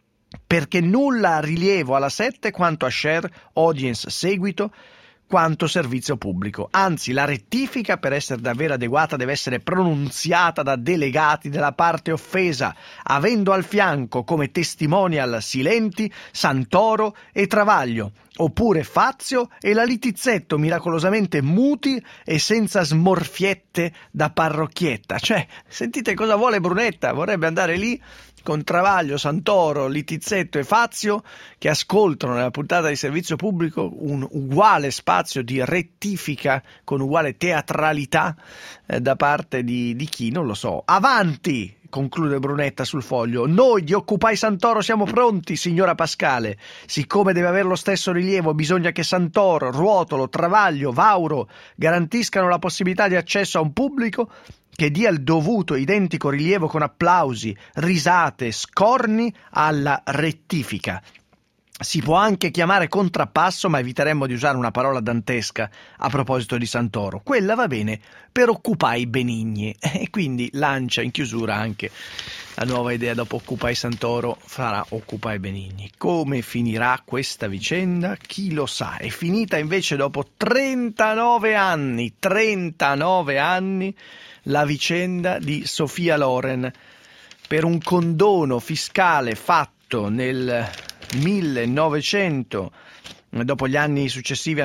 perché nulla ha rilievo alla Sette quanto a share, audience, seguito, quanto servizio pubblico. Anzi, la rettifica, per essere davvero adeguata, deve essere pronunziata da delegati della parte offesa, avendo al fianco come testimonial silenti Santoro e Travaglio, oppure Fazio e la Litizzetto, miracolosamente muti e senza smorfiette da parrocchietta. Cioè, sentite cosa vuole Brunetta, vorrebbe andare lì con Travaglio, Santoro, Litizzetto e Fazio che ascoltano nella puntata di servizio pubblico un uguale spazio spazio di rettifica con uguale teatralità eh, da parte di, di chi, non lo so. Avanti! Conclude Brunetta sul foglio. Noi di Occupy Santoro siamo pronti, signora Pascale. Siccome deve avere lo stesso rilievo, bisogna che Santoro, Ruotolo, Travaglio, Vauro garantiscano la possibilità di accesso a un pubblico che dia il dovuto identico rilievo con applausi, risate, scorni alla rettifica. Si può anche chiamare contrappasso, ma eviteremmo di usare una parola dantesca a proposito di Santoro. Quella va bene per Occupy Benigni. E quindi lancia in chiusura anche la nuova idea dopo Occupy Santoro, farà Occupy Benigni. Come finirà questa vicenda? Chi lo sa. È finita invece dopo trentanove anni, trentanove anni, la vicenda di Sophia Loren per un condono fiscale fatto nel millenovecento, dopo gli anni successivi al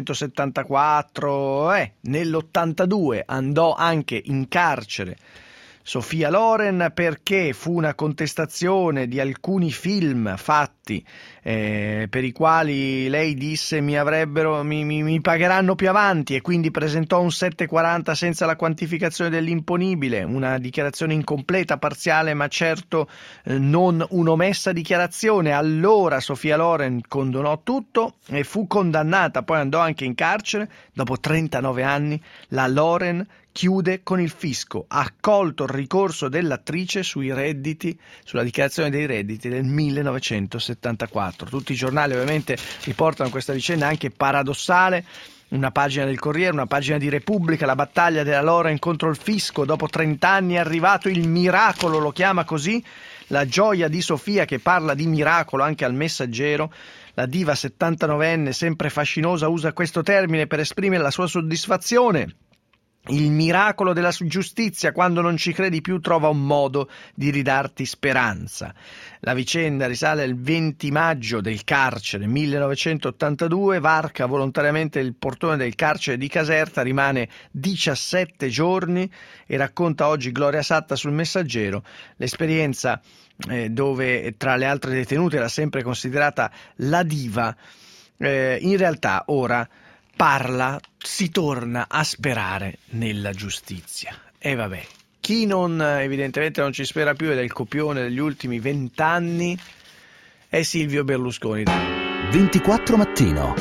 millenovecentosettantaquattro, eh, nell'ottantadue andò anche in carcere Sophia Loren perché fu una contestazione di alcuni film fatti eh, per i quali lei disse mi avrebbero mi, mi, mi pagheranno più avanti, e quindi presentò un settecentoquaranta senza la quantificazione dell'imponibile, una dichiarazione incompleta, parziale, ma certo eh, non un'omessa dichiarazione. Allora Sophia Loren condonò tutto e fu condannata, poi andò anche in carcere. Dopo trentanove anni la Loren chiude con il fisco, ha accolto il ricorso dell'attrice sui redditi, sulla dichiarazione dei redditi del millenovecentosettantaquattro. Tutti i giornali ovviamente riportano questa vicenda anche paradossale, una pagina del Corriere, una pagina di Repubblica, la battaglia della Loren contro il fisco, dopo trent'anni è arrivato il miracolo, lo chiama così, la gioia di Sofia, che parla di miracolo anche al Messaggero. La diva settantanovenne, sempre fascinosa, usa questo termine per esprimere la sua soddisfazione. Il miracolo della giustizia, quando non ci credi più trova un modo di ridarti speranza. La vicenda risale al venti maggio del carcere millenovecentottantadue, varca volontariamente il portone del carcere di Caserta, rimane diciassette giorni e racconta oggi Gloria Satta sul Messaggero l'esperienza eh, dove tra le altre detenute era sempre considerata la diva, eh, in realtà ora parla, si torna a sperare nella giustizia. E vabbè, chi non evidentemente non ci spera più ed è il copione degli ultimi vent'anni è Silvio Berlusconi. ventiquattro Mattino.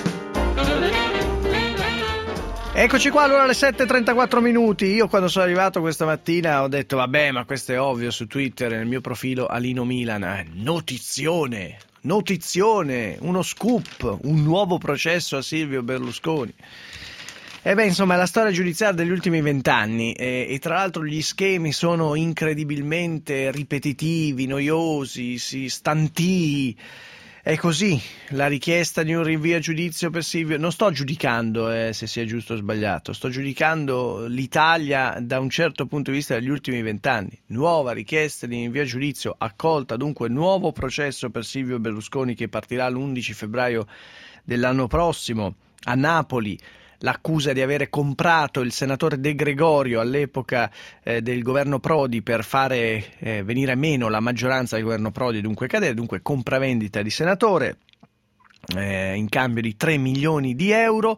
Eccoci qua, allora alle sette e trentaquattro minuti. Io quando sono arrivato questa mattina ho detto vabbè, ma questo è ovvio, su Twitter nel mio profilo Alino Milan, eh, notizione Notizione, uno scoop, un nuovo processo a Silvio Berlusconi. E beh, insomma, è la storia giudiziaria degli ultimi vent'anni e, e tra l'altro gli schemi sono incredibilmente ripetitivi, noiosi, si stantii. È così, la richiesta di un rinvio a giudizio per Silvio, non sto giudicando eh, se sia giusto o sbagliato, sto giudicando l'Italia da un certo punto di vista degli ultimi vent'anni. Nuova richiesta di rinvio a giudizio accolta, dunque nuovo processo per Silvio Berlusconi che partirà l'undici febbraio dell'anno prossimo a Napoli. L'accusa di avere comprato il senatore De Gregorio all'epoca eh, del governo Prodi per fare eh, venire meno la maggioranza del governo Prodi e dunque cadere, dunque compravendita di senatore eh, in cambio di tre milioni di euro.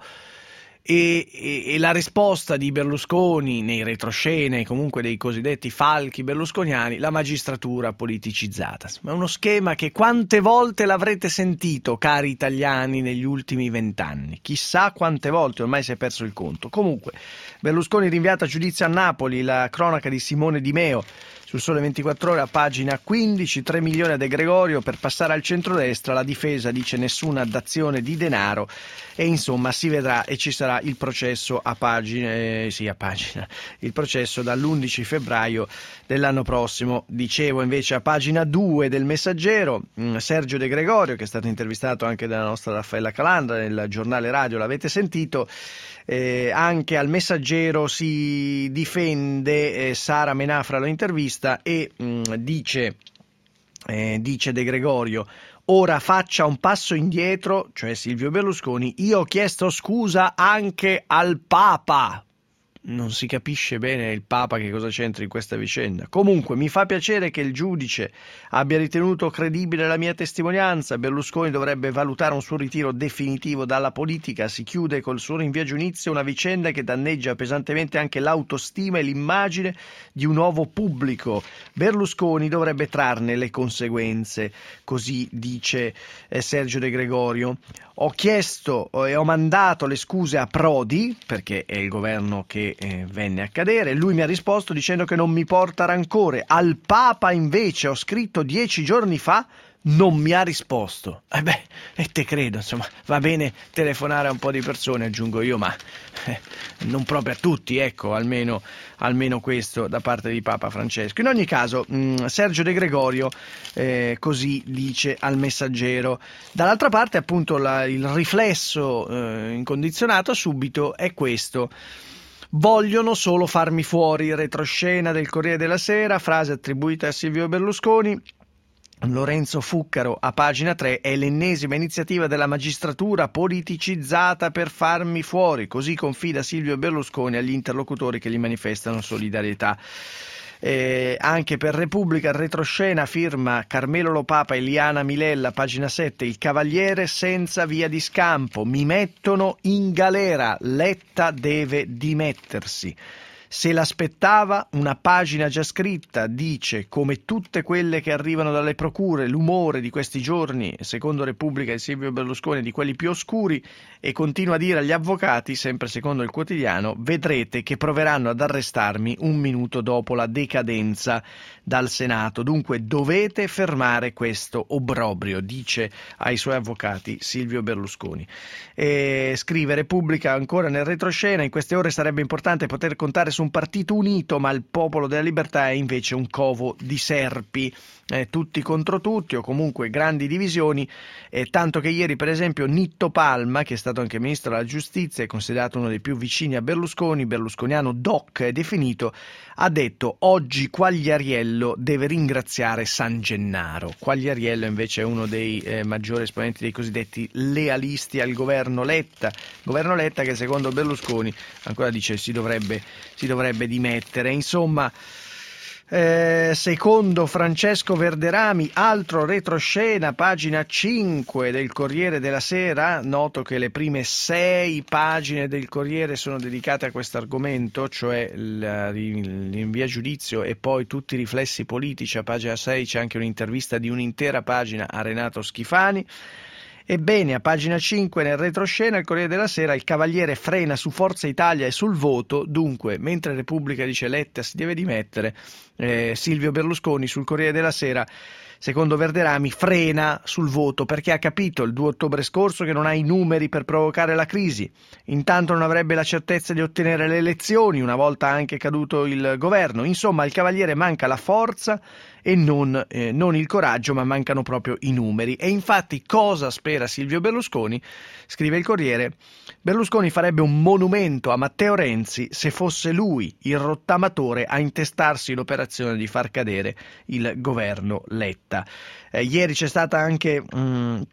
E, e, e la risposta di Berlusconi nei retroscene, comunque dei cosiddetti falchi berlusconiani, la magistratura politicizzata. Ma è uno schema che quante volte l'avrete sentito, cari italiani, negli ultimi vent'anni? Chissà quante volte, ormai si è perso il conto. Comunque, Berlusconi rinviato a giudizio a Napoli, la cronaca di Simone Di Meo sul Sole ventiquattro Ore a pagina quindici, tre milioni a De Gregorio per passare al centrodestra, la difesa dice nessuna dazione di denaro e insomma si vedrà e ci sarà il processo a pagina, eh, sì a pagina, il processo dall'undici febbraio dell'anno prossimo. Dicevo invece a pagina due del Messaggero, mh, Sergio De Gregorio, che è stato intervistato anche dalla nostra Raffaella Calandra nel giornale radio, l'avete sentito. Eh, anche al Messaggero si difende, eh, Sara Menafra lo intervista e mh, dice, eh, dice De Gregorio: ora faccia un passo indietro, cioè Silvio Berlusconi, io ho chiesto scusa anche al Papa. non si capisce bene il Papa che cosa c'entra in questa vicenda. Comunque mi fa piacere che il giudice abbia ritenuto credibile la mia testimonianza. Berlusconi dovrebbe valutare un suo ritiro definitivo dalla politica. Si chiude col suo rinvio a giudizio una vicenda che danneggia pesantemente anche l'autostima e l'immagine di un nuovo pubblico. Berlusconi dovrebbe trarne le conseguenze, così dice eh, Sergio De Gregorio. Ho chiesto e ho mandato le scuse a Prodi, perché è il governo che eh, venne a cadere. Lui mi ha risposto dicendo che non mi porta rancore. Al Papa invece ho scritto dieci giorni fa, non mi ha risposto. E eh beh, e te credo, insomma, va bene telefonare a un po' di persone, aggiungo io, ma eh, non proprio a tutti, ecco, almeno, almeno questo da parte di Papa Francesco. In ogni caso, mh, Sergio De Gregorio eh, così dice al Messaggero. Dall'altra parte, appunto, la, il riflesso eh, incondizionato subito è questo. Vogliono solo farmi fuori, retroscena del Corriere della Sera, frase attribuita a Silvio Berlusconi. Lorenzo Fuccaro a pagina tre, è l'ennesima iniziativa della magistratura politicizzata per farmi fuori, così confida Silvio Berlusconi agli interlocutori che gli manifestano solidarietà. Eh, anche per Repubblica, retroscena, firma Carmelo Lopapa e Liana Milella, pagina sette, il cavaliere senza via di scampo, mi mettono in galera, Letta deve dimettersi. Se l'aspettava, una pagina già scritta, dice, come tutte quelle che arrivano dalle procure, l'umore di questi giorni, secondo Repubblica e Silvio Berlusconi, di quelli più oscuri, e continua a dire agli avvocati, sempre secondo il quotidiano, vedrete che proveranno ad arrestarmi un minuto dopo la decadenza dal Senato. Dunque dovete fermare questo obbrobrio, dice ai suoi avvocati Silvio Berlusconi. E scrive Repubblica ancora nel retroscena, in queste ore sarebbe importante poter contare su un partito unito, ma il Popolo della Libertà è invece un covo di serpi, eh, tutti contro tutti o comunque grandi divisioni, eh, tanto che ieri per esempio Nitto Palma, che è stato anche ministro della giustizia e considerato uno dei più vicini a Berlusconi, berlusconiano doc è definito, ha detto oggi Quagliariello deve ringraziare San Gennaro. Quagliariello invece è uno dei eh, maggiori esponenti dei cosiddetti lealisti al governo Letta, governo Letta che secondo Berlusconi ancora dice si dovrebbe, si dovrebbe dimettere. Insomma, Eh, secondo Francesco Verderami, altro retroscena, pagina cinque del Corriere della Sera. Noto che le prime sei pagine del Corriere sono dedicate a questo argomento, cioè l'invio a giudizio e poi tutti i riflessi politici. A pagina sei c'è anche un'intervista di un'intera pagina a Renato Schifani. Ebbene, a pagina cinque nel retroscena il Corriere della Sera, il Cavaliere frena su Forza Italia e sul voto. Dunque, mentre Repubblica dice Letta si deve dimettere, eh, Silvio Berlusconi sul Corriere della Sera, secondo Verderami, frena sul voto perché ha capito il due ottobre scorso che non ha i numeri per provocare la crisi. Intanto non avrebbe la certezza di ottenere le elezioni una volta anche caduto il governo. Insomma, il Cavaliere manca la forza e non, eh, non il coraggio, ma mancano proprio i numeri. E infatti cosa spera Silvio Berlusconi? Scrive il Corriere, Berlusconi farebbe un monumento a Matteo Renzi se fosse lui il rottamatore a intestarsi l'operazione di far cadere il governo Letta. Eh, ieri c'è stata anche mh,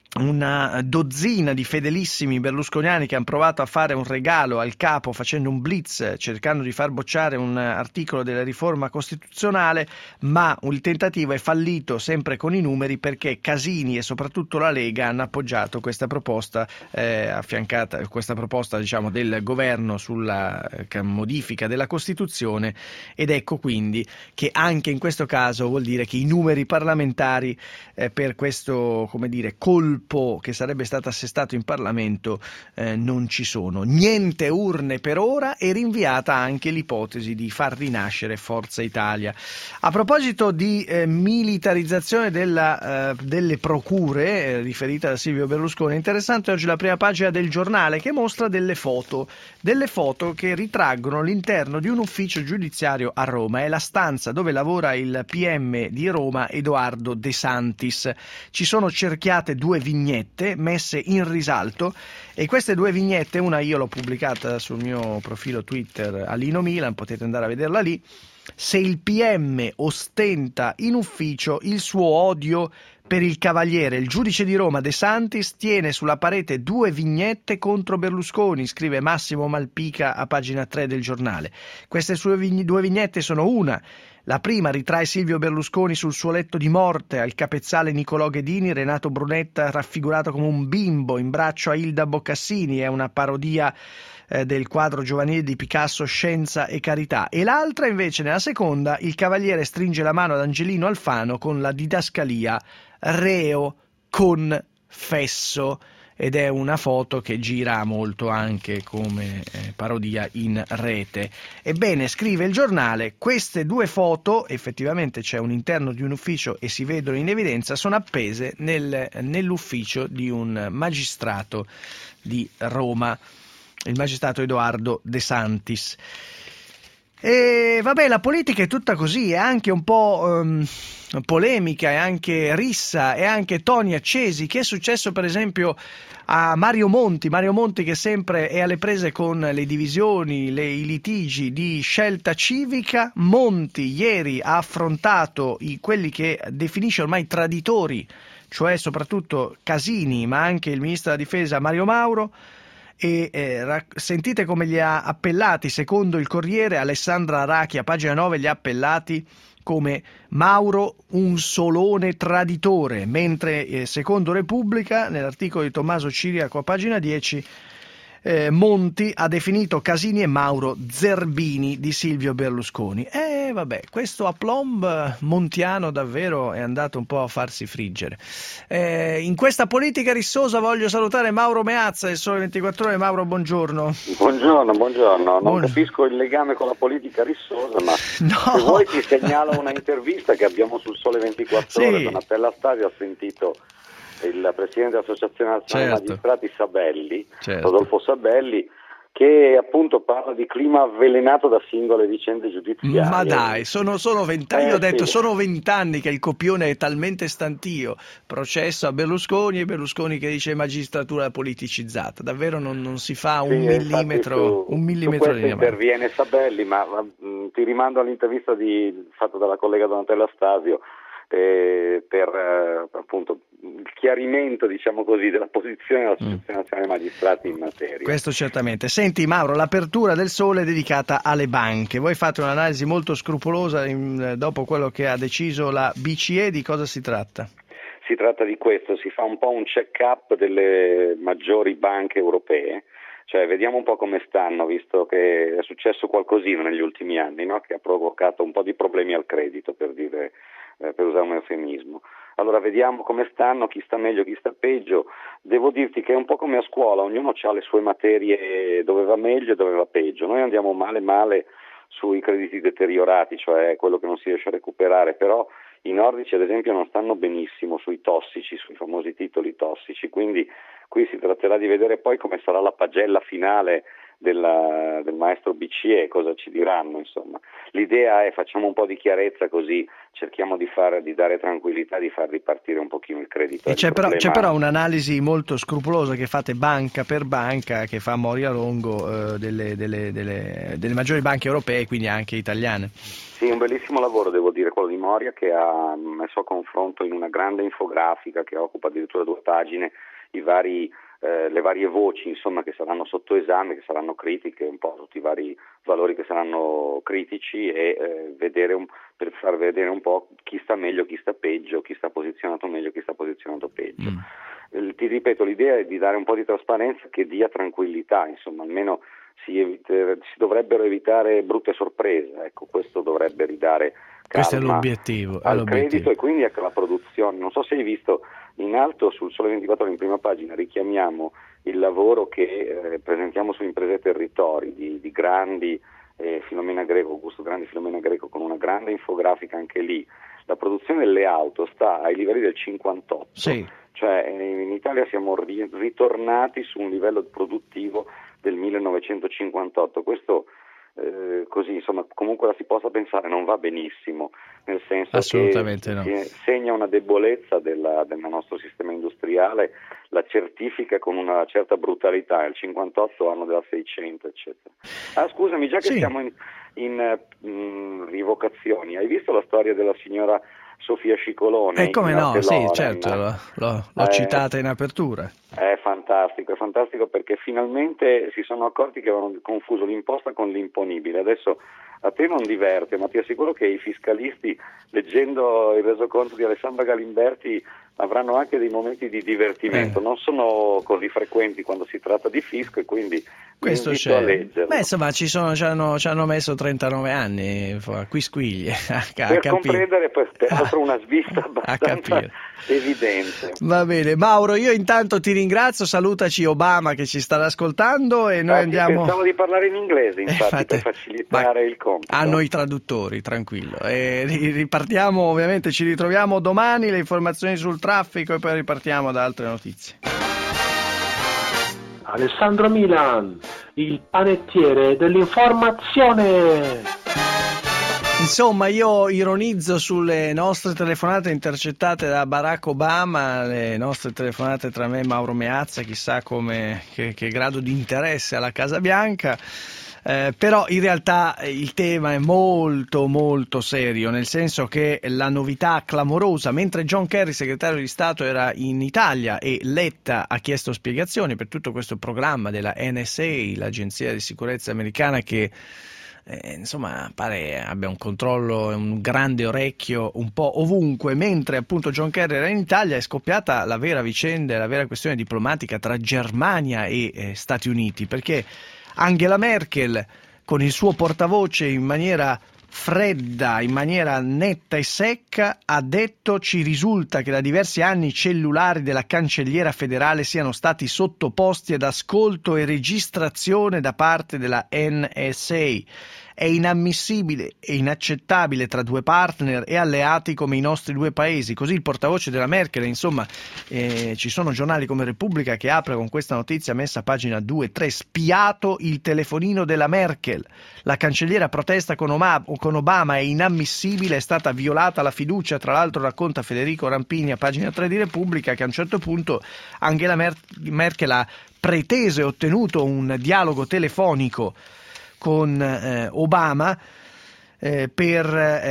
una dozzina di fedelissimi berlusconiani che hanno provato a fare un regalo al capo facendo un blitz cercando di far bocciare un articolo della riforma costituzionale, ma il tentativo è fallito sempre con i numeri perché Casini e soprattutto la Lega hanno appoggiato questa proposta eh, affiancata questa proposta diciamo del governo sulla eh, modifica della Costituzione, ed ecco quindi che anche in questo caso vuol dire che i numeri parlamentari eh, per questo come dire colpo che sarebbe stato assestato in Parlamento eh, non ci sono. Niente urne per ora e rinviata anche l'ipotesi di far rinascere Forza Italia. A proposito di eh, militarizzazione della, eh, delle procure eh, riferita da Silvio Berlusconi, è interessante oggi la prima pagina del Giornale che mostra delle foto, delle foto che ritraggono l'interno di un ufficio giudiziario a Roma. È la stanza dove lavora il P M di Roma Edoardo De Santis. Ci sono cerchiate due vignette messe in risalto e queste due vignette, una io l'ho pubblicata sul mio profilo Twitter Alino Milan, potete andare a vederla lì. Se il P M ostenta in ufficio il suo odio per il Cavaliere. Il giudice di Roma De Santis tiene sulla parete due vignette contro Berlusconi, scrive Massimo Malpica a pagina tre del giornale. Queste sue vign- due vignette sono una. La prima ritrae Silvio Berlusconi sul suo letto di morte, al capezzale Nicolò Ghedini, Renato Brunetta raffigurato come un bimbo in braccio a Ilda Boccassini, è una parodia eh, del quadro giovanile di Picasso Scienza e Carità. E l'altra invece, nella seconda, il Cavaliere stringe la mano ad Angelino Alfano con la didascalia reo confesso. Ed è una foto che gira molto anche come eh, parodia in rete. Ebbene, scrive il giornale, queste due foto, effettivamente c'è un interno di un ufficio e si vedono in evidenza, sono appese nel, nell'ufficio di un magistrato di Roma, il magistrato Edoardo De Santis. E vabbè, la politica è tutta così, è anche un po' um, polemica, è anche rissa, è anche toni accesi. Che è successo per esempio a Mario Monti, Mario Monti che sempre è alle prese con le divisioni, le, i litigi di Scelta Civica. Monti ieri ha affrontato i, quelli che definisce ormai traditori, cioè soprattutto Casini, ma anche il ministro della difesa Mario Mauro. E eh, rac- sentite come li ha appellati. Secondo il Corriere, Alessandra Arachi a pagina nove li ha appellati come Mauro un solone traditore, mentre eh, secondo Repubblica, nell'articolo di Tommaso Ciriaco a pagina dieci, eh, Monti ha definito Casini e Mauro zerbini di Silvio Berlusconi. E eh, vabbè, questo aplomb montiano davvero è andato un po' a farsi friggere. Eh, in questa politica rissosa voglio salutare Mauro Meazza del Sole ventiquattro Ore. Mauro, buongiorno. Buongiorno, buongiorno. Non Buon... capisco il legame con la politica rissosa, ma no. Se vuoi ti segnalo una intervista che abbiamo sul Sole ventiquattro Ore. Sì. Donatella Stasio ha sentito il presidente dell'Associazione Nazionale certo. Magistrati Sabelli, certo. Rodolfo Sabelli, che appunto parla di clima avvelenato da singole vicende giudiziarie. Ma dai, sono, sono vent'anni, eh, ho detto, sì. sono vent'anni che il copione è talmente stantio, processo a Berlusconi e Berlusconi che dice magistratura politicizzata, davvero non, non si fa un sì, millimetro, su, un millimetro su di questo interviene Sabelli, ma mh, ti rimando all'intervista di, fatta dalla collega Donatella Stasio, Eh, per eh, appunto il chiarimento, diciamo così, della posizione dell'Associazione Nazionale Magistrati in materia. Questo certamente. Senti Mauro, l'apertura del Sole è dedicata alle banche. Voi fate un'analisi molto scrupolosa in, dopo quello che ha deciso la B C E, di cosa si tratta? Si tratta di questo, si fa un po' un check-up delle maggiori banche europee, cioè vediamo un po' come stanno, visto che è successo qualcosina negli ultimi anni, no? Che ha provocato un po' di problemi al credito, per dire Eh, per usare un eufemismo. Allora vediamo come stanno, chi sta meglio, chi sta peggio. Devo dirti che è un po' come a scuola, ognuno ha le sue materie dove va meglio e dove va peggio. Noi andiamo male male sui crediti deteriorati, cioè quello che non si riesce a recuperare, però i nordici ad esempio non stanno benissimo sui tossici, sui famosi titoli tossici, quindi qui si tratterà di vedere poi come sarà la pagella finale della, del maestro B C E, cosa ci diranno, insomma. L'idea è facciamo un po' di chiarezza, così cerchiamo di fare, di dare tranquillità, di far ripartire un pochino il credito. E il c'è, però, problema... c'è però un'analisi molto scrupolosa che fate banca per banca, che fa Moria Longo, eh, delle, delle, delle, delle maggiori banche europee, quindi anche italiane. Sì, un bellissimo lavoro, devo dire, quello di Moria, che ha messo a confronto in una grande infografica che occupa addirittura due pagine i vari Eh, le varie voci, insomma, che saranno sotto esame, che saranno critiche, un po' tutti i vari valori che saranno critici, e eh, vedere un, per far vedere un po' chi sta meglio, chi sta peggio, chi sta posizionato meglio, chi sta posizionato peggio. Mm. Eh, ti ripeto, l'idea è di dare un po' di trasparenza che dia tranquillità, insomma, almeno si, evite, si dovrebbero evitare brutte sorprese, ecco, questo dovrebbe ridare calma. Questo è l'obiettivo, è al l'obiettivo. credito e quindi anche alla produzione. Non so se hai visto in alto sul Sole ventiquattro Ore in prima pagina, richiamiamo il lavoro che eh, presentiamo su Imprese e Territori di, di Grandi e Filomena Greco, Augusto Grandi e Filomena Greco, con una grande infografica anche lì. La produzione delle auto sta ai livelli del cinquantotto, sì. Cioè in Italia siamo ri- ritornati su un livello produttivo del millenovecentocinquantotto. Questo Eh, così insomma comunque la si possa pensare non va benissimo, nel senso assolutamente che no. segna una debolezza della, del nostro sistema industriale, la certifica con una certa brutalità. Il cinquantotto anno della seicento eccetera. Ah scusami, già che sì. siamo in, in mh, rivocazioni, hai visto la storia della signora Sofia Scicolone. E come no, Loren. sì, certo, l'ho, l'ho, l'ho eh, citata in apertura. È fantastico, è fantastico perché finalmente si sono accorti che avevano confuso l'imposta con l'imponibile. Adesso a te non diverte, ma ti assicuro che i fiscalisti, leggendo il resoconto di Alessandra Galimberti, avranno anche dei momenti di divertimento, eh. non sono così frequenti quando si tratta di fisco e quindi questo invito c'è. a leggerlo. Beh, insomma, ci sono, ci hanno, ci hanno messo trentanove anni a quisquiglie a, a per capire. comprendere, per, peraltro una svista abbastanza evidente. Va bene, Mauro, io intanto ti ringrazio, salutaci Obama che ci sta ascoltando e noi ah, andiamo... Pensavo di parlare in inglese, infatti, eh, infatti per facilitare il compito. Hanno i traduttori, tranquillo. E ripartiamo, ovviamente ci ritroviamo domani, le informazioni sul traffico e poi ripartiamo da altre notizie. Alessandro Milan, il panettiere dell'informazione. Insomma, io ironizzo sulle nostre telefonate intercettate da Barack Obama, le nostre telefonate tra me e Mauro Meazza, chissà come, che, che grado di interesse alla Casa Bianca. Eh, però in realtà il tema è molto molto serio, nel senso che la novità clamorosa, mentre John Kerry, segretario di Stato, era in Italia e Letta ha chiesto spiegazioni per tutto questo programma della N S A, l'agenzia di sicurezza americana che eh, insomma pare abbia un controllo e un grande orecchio un po' ovunque, mentre appunto John Kerry era in Italia, è scoppiata la vera vicenda, la vera questione diplomatica tra Germania e eh, Stati Uniti, perché Angela Merkel, con il suo portavoce in maniera fredda, in maniera netta e secca, ha detto: ci risulta che da diversi anni i cellulari della cancelliera federale siano stati sottoposti ad ascolto e registrazione da parte della N S A. È inammissibile e inaccettabile tra due partner e alleati come i nostri due paesi. Così il portavoce della Merkel. Insomma, eh, ci sono giornali come Repubblica che apre con questa notizia messa a pagina due tre: spiato il telefonino della Merkel. La cancelliera protesta con Obama, con Obama, è inammissibile, è stata violata la fiducia. Tra l'altro racconta Federico Rampini a pagina tre di Repubblica che a un certo punto Angela Merkel ha preteso e ottenuto un dialogo telefonico con eh, Obama eh, per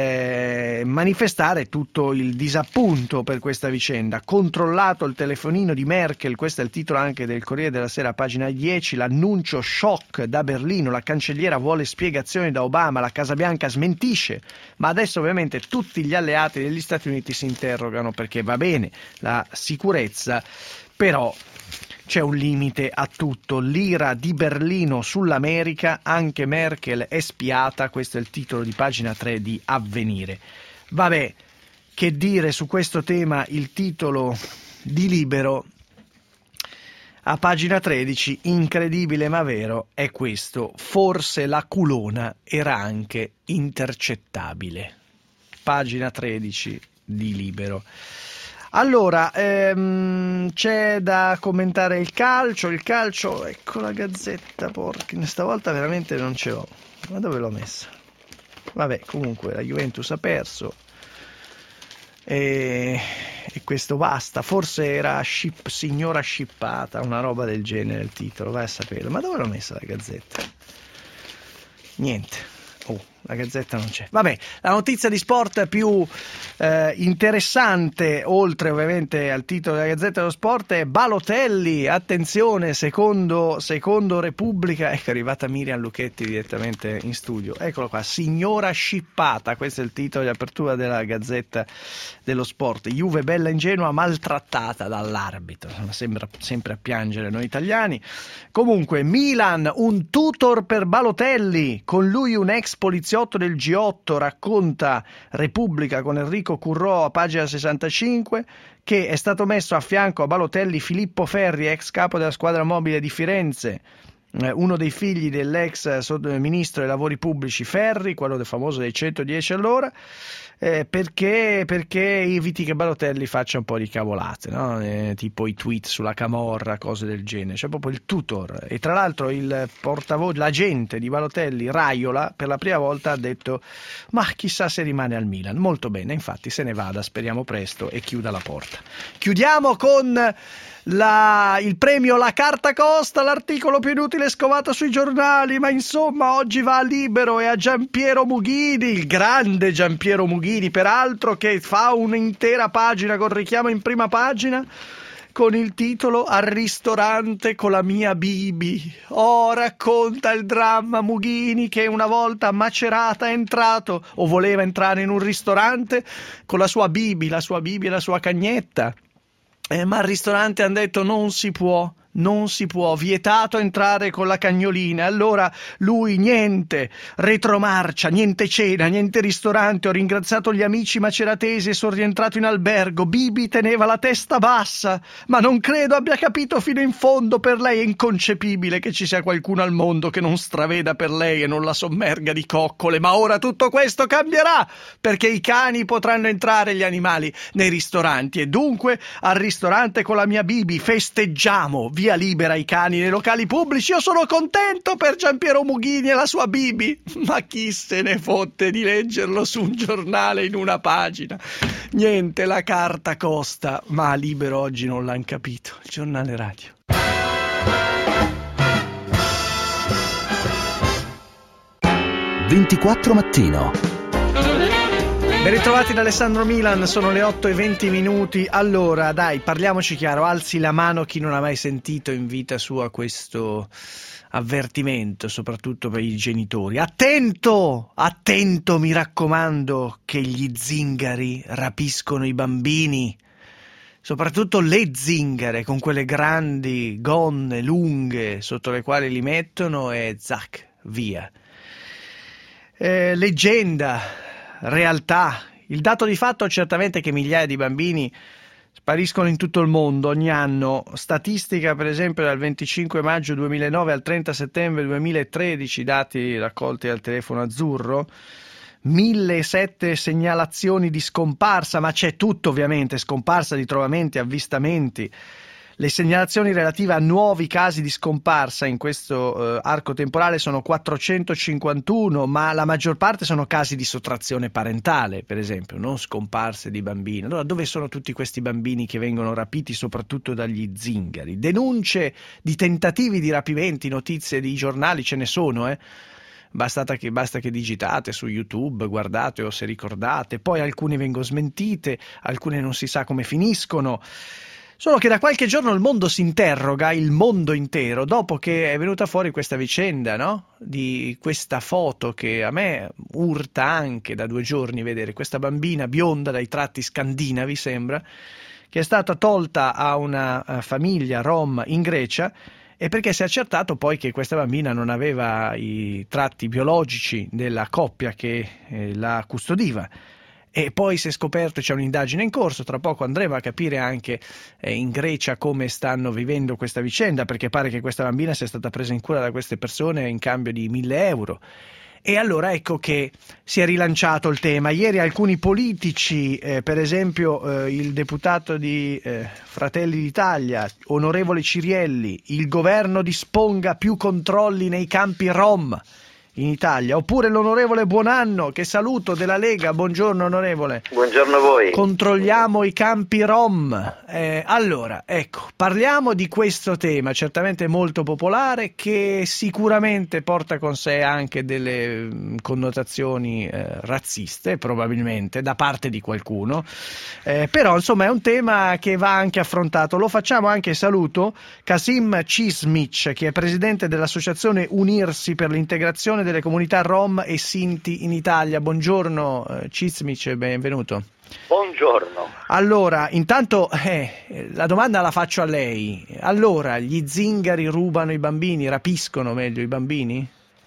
eh, manifestare tutto il disappunto per questa vicenda. Controllato il telefonino di Merkel, questo è il titolo anche del Corriere della Sera, pagina dieci, l'annuncio shock da Berlino, la cancelliera vuole spiegazioni da Obama, la Casa Bianca smentisce, ma adesso ovviamente tutti gli alleati degli Stati Uniti si interrogano, perché va bene la sicurezza, però c'è un limite a tutto. L'ira di Berlino sull'America, anche Merkel è spiata, questo è il titolo di pagina tre di Avvenire. Vabbè, che dire su questo tema, il titolo di Libero a pagina tredici, incredibile ma vero, è questo: forse la culona era anche intercettabile. Pagina tredici di Libero. Allora, ehm, c'è da commentare il calcio, il calcio, ecco la Gazzetta, porca, stavolta veramente non ce l'ho, ma dove l'ho messa? Vabbè, comunque la Juventus ha perso e, e questo basta, forse era ship, signora scippata, una roba del genere il titolo, vai a sapere, ma dove l'ho messa la Gazzetta? Niente. Oh, la Gazzetta non c'è. Vabbè, la notizia di sport più eh, interessante, oltre ovviamente al titolo della Gazzetta dello Sport, è Balotelli. Attenzione, secondo, secondo Repubblica, ecco è arrivata Miriam Lucchetti direttamente in studio. Eccolo qua, signora scippata, questo è il titolo di apertura della Gazzetta dello Sport. Juve bella ingenua maltrattata dall'arbitro, sembra sempre a piangere noi italiani. Comunque, Milan, un tutor per Balotelli, con lui un ex poliziotto del G otto, racconta Repubblica con Enrico Currò a pagina sessantacinque, che è stato messo a fianco a Balotelli Filippo Ferri, ex capo della squadra mobile di Firenze, uno dei figli dell'ex ministro dei lavori pubblici Ferri, quello del famoso dei centodieci all'ora, eh, perché, perché eviti che Balotelli faccia un po' di cavolate, no? eh, tipo i tweet sulla camorra, cose del genere, c'è proprio il tutor. E tra l'altro il portavoce, l'agente di Balotelli, Raiola, per la prima volta ha detto: ma chissà se rimane al Milan. Molto bene, infatti se ne vada, speriamo presto, e chiuda la porta. Chiudiamo con La, il premio La Carta Costa, l'articolo più inutile scovato sui giornali, ma insomma oggi va a Libero e a Giampiero Mughini, il grande Giampiero Mughini, Mughini, peraltro, che fa un'intera pagina con richiamo in prima pagina con il titolo Al ristorante con la mia Bibi. Oh, racconta il dramma Mughini, che una volta a Macerata è entrato o voleva entrare in un ristorante con la sua Bibi, la sua Bibi e la sua cagnetta, eh, ma al ristorante hanno detto non si può. Non si può, vietato entrare con la cagnolina. Allora lui niente, retromarcia, niente cena, niente ristorante. Ho ringraziato gli amici maceratesi e sono rientrato in albergo. Bibi teneva la testa bassa, ma non credo abbia capito fino in fondo. Per lei è inconcepibile che ci sia qualcuno al mondo che non straveda per lei e non la sommerga di coccole. Ma ora tutto questo cambierà, perché i cani potranno entrare, gli animali, nei ristoranti. E dunque al ristorante con la mia Bibi festeggiamo. Via libera ai cani nei locali pubblici. Io sono contento per Giampiero Mughini e la sua Bibi, ma chi se ne fotte di leggerlo su un giornale in una pagina? Niente, la carta costa, ma a Libero oggi non l'han capito. Il giornale radio. ventiquattro mattino. Ben ritrovati da Alessandro Milan, sono le otto e venti minuti. Allora, dai, parliamoci chiaro, alzi la mano chi non ha mai sentito in vita sua questo avvertimento, soprattutto per i genitori. Attento, attento, mi raccomando, che gli zingari rapiscono i bambini, soprattutto le zingare, con quelle grandi gonne lunghe sotto le quali li mettono e zac, via. Eh, leggenda, realtà. Il dato di fatto certamente è che migliaia di bambini spariscono in tutto il mondo ogni anno. Statistica per esempio dal venticinque maggio duemilanove al trenta settembre duemilatredici, dati raccolti dal telefono azzurro, millesetto segnalazioni di scomparsa, ma c'è tutto ovviamente, scomparsa, ritrovamenti, avvistamenti. Le segnalazioni relative a nuovi casi di scomparsa in questo eh, arco temporale sono quattrocentocinquantuno, ma la maggior parte sono casi di sottrazione parentale, per esempio, non scomparse di bambini. Allora, dove sono tutti questi bambini che vengono rapiti soprattutto dagli zingari? Denunce di tentativi di rapimenti, notizie di giornali ce ne sono, eh? Basta che, basta che digitate su YouTube, guardate o se ricordate, poi alcune vengono smentite, alcune non si sa come finiscono. Solo che da qualche giorno il mondo si interroga, il mondo intero, dopo che è venuta fuori questa vicenda, no? Di questa foto che a me urta anche da due giorni vedere, questa bambina bionda dai tratti scandinavi, sembra, che è stata tolta a una famiglia rom in Grecia, e perché si è accertato poi che questa bambina non aveva i tratti biologici della coppia che eh, la custodiva. E poi si è scoperto, c'è un'indagine in corso, tra poco andremo a capire anche eh, in Grecia come stanno vivendo questa vicenda, perché pare che questa bambina sia stata presa in cura da queste persone in cambio di mille euro. E allora ecco che si è rilanciato il tema. Ieri alcuni politici, eh, per esempio eh, il deputato di eh, Fratelli d'Italia, onorevole Cirielli, il governo disponga più controlli nei campi rom in Italia, oppure l'onorevole Buonanno, che saluto, della Lega. Buongiorno onorevole. Buongiorno a voi. Controlliamo i campi rom. Eh, allora, ecco, parliamo di questo tema certamente molto popolare, che sicuramente porta con sé anche delle mh, connotazioni eh, razziste, probabilmente da parte di qualcuno, eh, però insomma è un tema che va anche affrontato. Lo facciamo anche, saluto Kasim Cismic, che è presidente dell'associazione Unirsi per l'integrazione delle comunità rom e sinti in Italia. Buongiorno eh, Cismic, benvenuto. Buongiorno. Allora, intanto eh, la domanda la faccio a lei. Allora, gli zingari rubano i bambini, rapiscono meglio i bambini?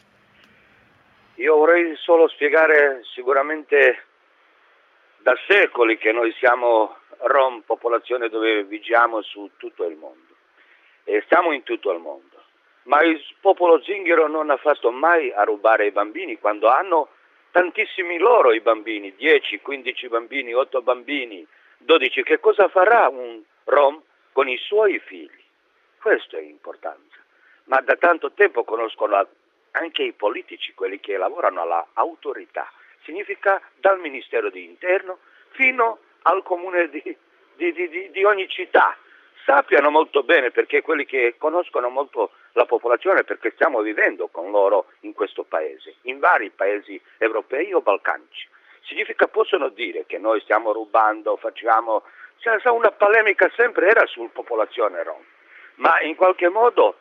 Io vorrei solo spiegare, sicuramente da secoli che noi siamo rom, popolazione dove vigiamo su tutto il mondo e stiamo in tutto il mondo. Ma il popolo zingaro non ha fatto mai a rubare i bambini quando hanno tantissimi loro i bambini, dieci, quindici bambini, otto bambini, dodici. Che cosa farà un rom con i suoi figli? Questo è importante. Ma da tanto tempo conoscono anche i politici, quelli che lavorano all'autorità. Significa dal Ministero di Interno fino al comune di, di, di, di ogni città. Sappiano molto bene, perché quelli che conoscono molto la popolazione, perché stiamo vivendo con loro in questo paese, in vari paesi europei o balcanici. significa possono dire che noi stiamo rubando, facciamo, cioè, una polemica sempre era sulla popolazione rom, ma in qualche modo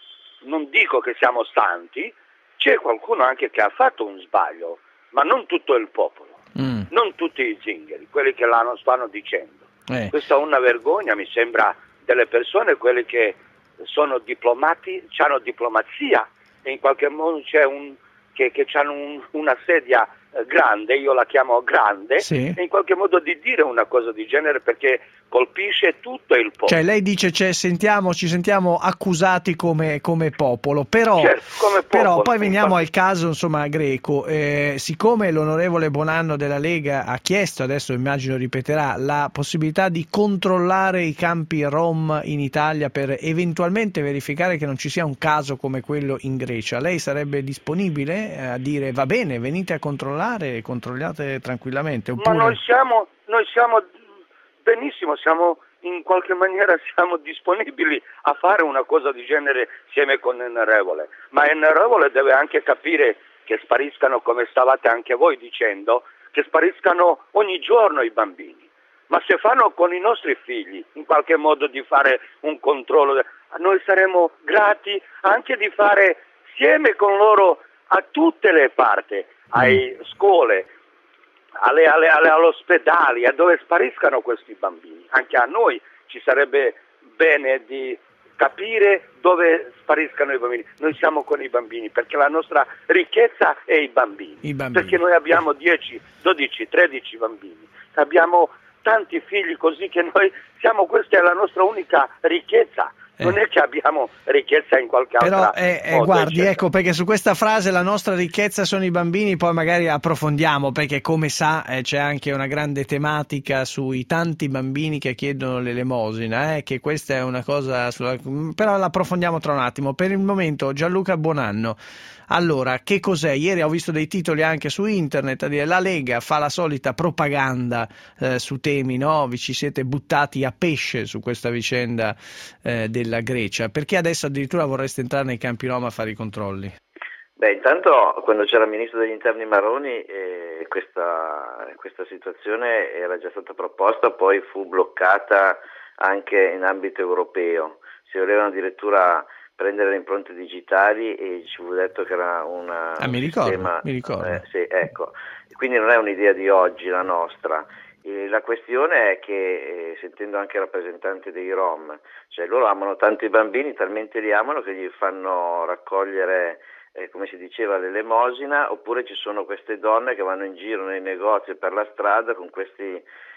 non dico che siamo santi, c'è qualcuno anche che ha fatto un sbaglio, ma non tutto il popolo, mm. non tutti i zingari, quelli che l'hanno stanno dicendo. Eh. Questa è una vergogna, mi sembra, delle persone, quelli che sono diplomati, hanno diplomazia e in qualche modo c'è un che, che hanno un, una sedia grande, io la chiamo grande, sì. E in qualche modo di dire una cosa di genere perché colpisce tutto il popolo. Cioè lei dice cioè, sentiamo, ci sentiamo accusati come, come popolo, però, certo, come popolo, però poi veniamo al caso insomma greco, eh, siccome l'onorevole Buonanno della Lega ha chiesto, adesso immagino ripeterà, la possibilità di controllare i campi rom in Italia per eventualmente verificare che non ci sia un caso come quello in Grecia, lei sarebbe disponibile a dire va bene, venite a controllare, controllate tranquillamente? Oppure... Ma noi siamo, noi siamo benissimo, siamo in qualche maniera siamo disponibili a fare una cosa di genere insieme con Enerevole, ma Enerevole deve anche capire che spariscano, come stavate anche voi dicendo, che spariscano ogni giorno i bambini, ma se fanno con i nostri figli in qualche modo di fare un controllo, noi saremo grati anche di fare insieme con loro a tutte le parti, alle scuole, alle, alle, alle, all'ospedali, a dove spariscano questi bambini. Anche a noi ci sarebbe bene di capire dove spariscano i bambini. Noi siamo con i bambini perché la nostra ricchezza è i bambini, I bambini. Perché noi abbiamo dieci, dodici, tredici bambini, abbiamo tanti figli così che noi siamo, questa è la nostra unica ricchezza. Non è che abbiamo ricchezza in qualche altra Però eh, eh, modo, guardi, eccetera. ecco, perché su questa frase la nostra ricchezza sono i bambini, poi magari approfondiamo, perché come sa eh, c'è anche una grande tematica sui tanti bambini che chiedono l'elemosina, eh, che questa è una cosa, sulla... però la approfondiamo tra un attimo. Per il momento Gianluca Buonanno, allora, che cos'è? Ieri ho visto dei titoli anche su internet a dire la Lega fa la solita propaganda eh, su temi, no? Vi ci siete buttati a pesce su questa vicenda eh, della Grecia, perché adesso addirittura vorreste entrare nei campi rom a fare i controlli? Beh, intanto quando c'era il ministro degli interni Maroni eh, questa, questa situazione era già stata proposta, poi fu bloccata anche in ambito europeo, si volevano addirittura prendere le impronte digitali e ci fu detto che era una, ah, un mi ricordo, sistema, mi ricordo. Eh, sì, ecco. Quindi non è un'idea di oggi la nostra. E la questione è che, eh, sentendo anche il rappresentante dei Rom, cioè loro amano tanto i bambini, talmente li amano che gli fanno raccogliere, eh, come si diceva, l'elemosina, oppure ci sono queste donne che vanno in giro nei negozi e per la strada con questi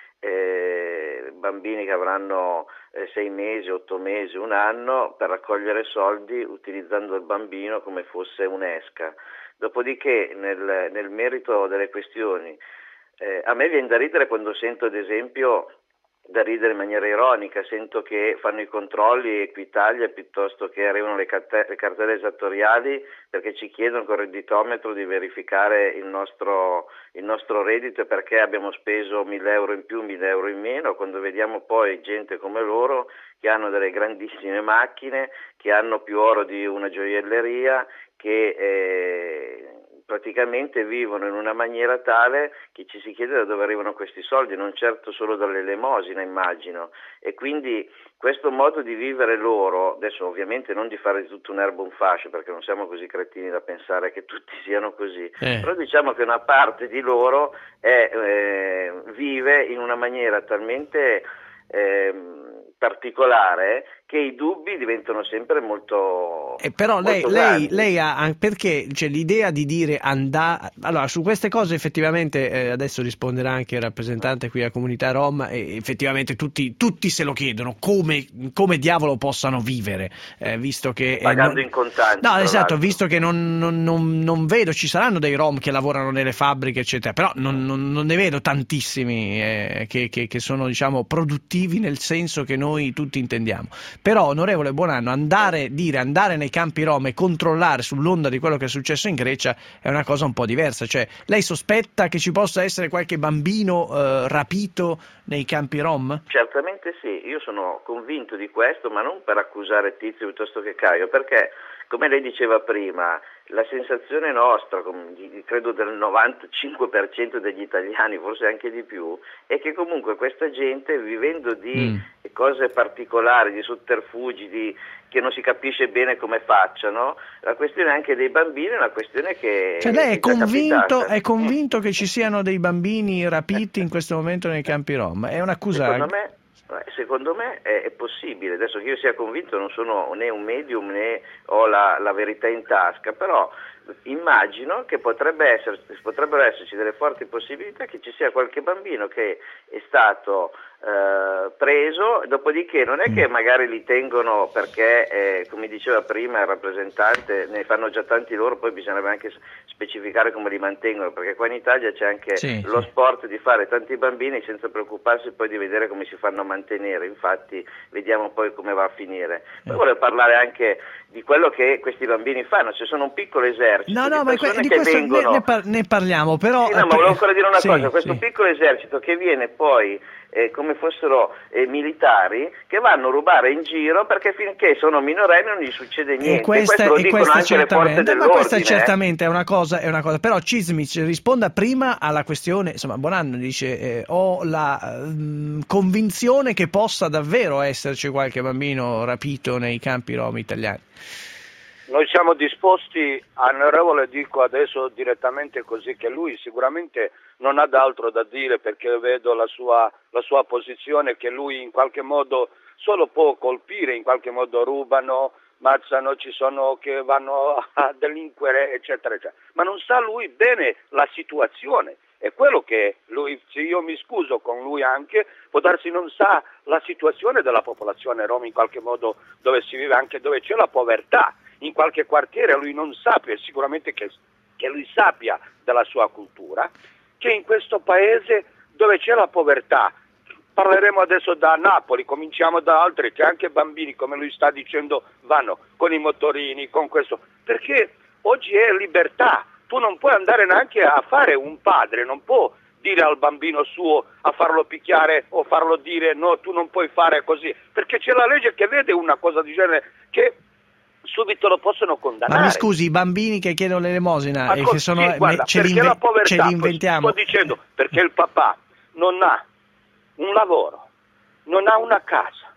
eh, bambini che avranno eh, sei mesi, otto mesi, un anno, per raccogliere soldi utilizzando il bambino come fosse un'esca. Dopodiché nel, nel merito delle questioni, Eh, a me viene da ridere quando sento, ad esempio, da ridere in maniera ironica, sento che fanno i controlli Equitalia piuttosto che arrivano le, carte- le cartelle esattoriali perché ci chiedono col redditometro di verificare il nostro, il nostro reddito e perché abbiamo speso mille euro in più, mille euro in meno, quando vediamo poi gente come loro che hanno delle grandissime macchine, che hanno più oro di una gioielleria, che eh, praticamente vivono in una maniera tale che ci si chiede da dove arrivano questi soldi, non certo solo dall'elemosina, immagino, e quindi questo modo di vivere loro, adesso ovviamente non di fare di tutto un'erba un fascio, perché non siamo così cretini da pensare che tutti siano così, eh. però diciamo che una parte di loro è, eh, vive in una maniera talmente eh, particolare che i dubbi diventano sempre molto eh, però lei, molto lei, lei ha perché c'è l'idea di dire andare allora su queste cose effettivamente eh, adesso risponderà anche il rappresentante qui a Comunità Rom e effettivamente tutti, tutti se lo chiedono come, come diavolo possano vivere eh, visto che pagando eh, non... in contanti no esatto visto che non, non, non, non vedo, ci saranno dei Rom che lavorano nelle fabbriche eccetera, però non, non, non ne vedo tantissimi eh, che, che, che sono diciamo produttivi nel senso che noi tutti intendiamo. Però, onorevole Buonanno, andare, dire, andare nei campi rom e controllare sull'onda di quello che è successo in Grecia è una cosa un po' diversa. Cioè, lei sospetta che ci possa essere qualche bambino eh, rapito nei campi rom? Certamente sì, io sono convinto di questo, ma non per accusare Tizio piuttosto che Caio, perché, come lei diceva prima, la sensazione nostra, credo del novantacinque per cento degli italiani, forse anche di più, è che comunque questa gente, vivendo di mm. cose particolari, di sotterfugi, di, che non si capisce bene come facciano, la questione anche dei bambini è una questione che... Cioè lei è convinto, è convinto mm. che ci siano dei bambini rapiti in questo momento nei campi rom? È un'accusa... Secondo me... Secondo me è, è possibile, adesso che io sia convinto non sono né un medium né ho la, la verità in tasca, però immagino che potrebbe essere, potrebbero esserci delle forti possibilità che ci sia qualche bambino che è stato eh, preso, dopodiché non è che magari li tengono perché, eh, come diceva prima il rappresentante, ne fanno già tanti loro, poi bisognerebbe anche specificare come li mantengono, perché qua in Italia c'è anche sì, lo sì. sport di fare tanti bambini senza preoccuparsi poi di vedere come si fanno a mantenere, infatti vediamo poi come va a finire. Poi volevo parlare anche di quello che questi bambini fanno, ci sono un piccolo esercito no, no, di ma persone di che questo vengono... ne, ne, par- ne parliamo, però... Sì, no, ma volevo ancora dire una sì, cosa, questo sì. piccolo esercito che viene poi eh, come fossero eh, militari che vanno a rubare in giro perché finché sono minorenni non gli succede niente. E questa, questo lo e dicono questa anche le forze certamente, dell'ordine. ma questa eh. certamente è una cosa, è una cosa. Però Cizmic risponda prima alla questione, insomma Bonanno dice eh, ho la mh, convinzione che possa davvero esserci qualche bambino rapito nei campi rom italiani. Noi siamo disposti, onorevole, dico adesso direttamente così, che lui sicuramente non ha d'altro da dire perché vedo la sua, la sua posizione, che lui in qualche modo solo può colpire, in qualche modo rubano, mazzano, ci sono che vanno a delinquere, eccetera, eccetera. Ma non sa lui bene la situazione. È quello che lui, se io mi scuso con lui anche, può darsi non sa la situazione della popolazione rom in qualche modo dove si vive, anche dove c'è la povertà. In qualche quartiere lui non sappia, sicuramente che, che lui sappia della sua cultura, che in questo paese dove c'è la povertà, parleremo adesso da Napoli, cominciamo da altri, che anche bambini, come lui sta dicendo, vanno con i motorini, con questo, perché oggi è libertà, tu non puoi andare neanche a fare un padre, non può dire al bambino suo a farlo picchiare o farlo dire no, tu non puoi fare così, perché c'è la legge che vede una cosa di genere che subito lo possono condannare. Ma mi scusi, i bambini che chiedono l'elemosina Ma e co- che sono sì, guarda, ce, li perché la povertà, ce li inventiamo. sto dicendo, perché il papà non ha un lavoro, non ha una casa,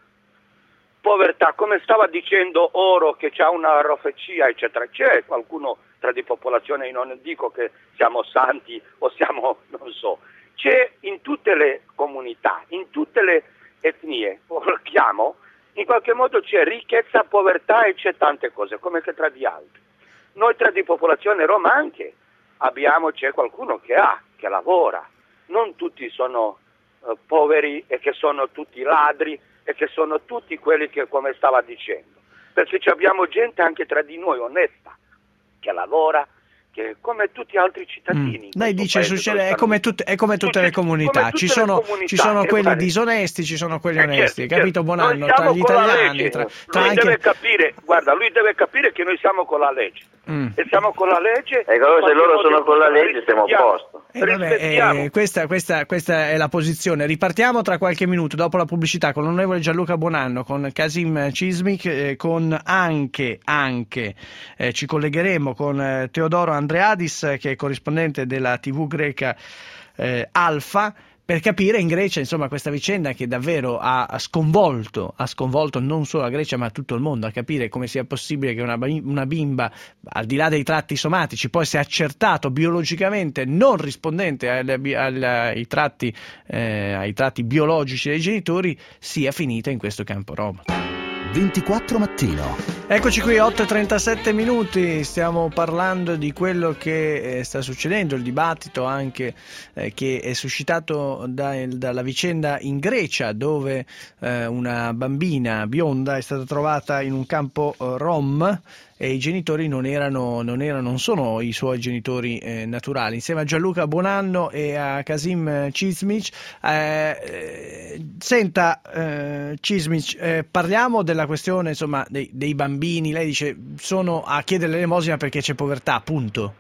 povertà, come stava dicendo Oro che c'ha una rofecia, eccetera. C'è qualcuno tra di popolazione, io non dico che siamo santi o siamo, non so, c'è in tutte le comunità, in tutte le etnie, o lo chiamo, in qualche modo c'è ricchezza, povertà e c'è tante cose, come che tra di altri. Noi tra di popolazione roma anche abbiamo, c'è qualcuno che ha, che lavora, non tutti sono uh, poveri e che sono tutti ladri e che sono tutti quelli che, come stava dicendo, perché abbiamo gente anche tra di noi onesta, che lavora, che come tutti gli altri cittadini. Mm. Lei dice succede, è come, tut, è come tutte le comunità, tutte ci sono, comunità, ci sono quelli guarda, disonesti, ci sono quelli eh, onesti, certo, capito certo. Bonanno? Tra gli italiani, tra, tra lui anche... deve capire, guarda, lui deve capire che noi siamo con la legge. Mm. E siamo con la legge. Ecco, se loro sono con la legge siamo a posto. Eh, vabbè, eh, questa, questa, questa è la posizione. Ripartiamo tra qualche minuto dopo la pubblicità con l'onorevole Gianluca Bonanno, con Kasim Cizmic, eh, con anche, anche eh, ci collegheremo con eh, Teodoro Andreadis, che è corrispondente della tivù greca eh, Alfa, per capire in Grecia, insomma, questa vicenda che davvero ha, ha sconvolto, ha sconvolto non solo la Grecia ma tutto il mondo, a capire come sia possibile che una, una bimba, al di là dei tratti somatici, poi sia accertato biologicamente non rispondente al, al, ai, tratti, eh, ai tratti biologici dei genitori, sia finita in questo campo rom. ventiquattro mattino. Eccoci qui, otto e trentasette minuti, stiamo parlando di quello che eh, sta succedendo, il dibattito anche eh, che è suscitato da, dalla vicenda in Grecia, dove eh, una bambina bionda è stata trovata in un campo eh, rom e i genitori non erano, non erano, non sono i suoi genitori eh, naturali. Insieme a Gianluca Bonanno e a Kasim Cizmic, eh, eh, senta eh, Cizmic, eh, parliamo della questione, insomma, dei, dei bambini. Lei dice sono a chiedere l'elemosina perché c'è povertà, punto.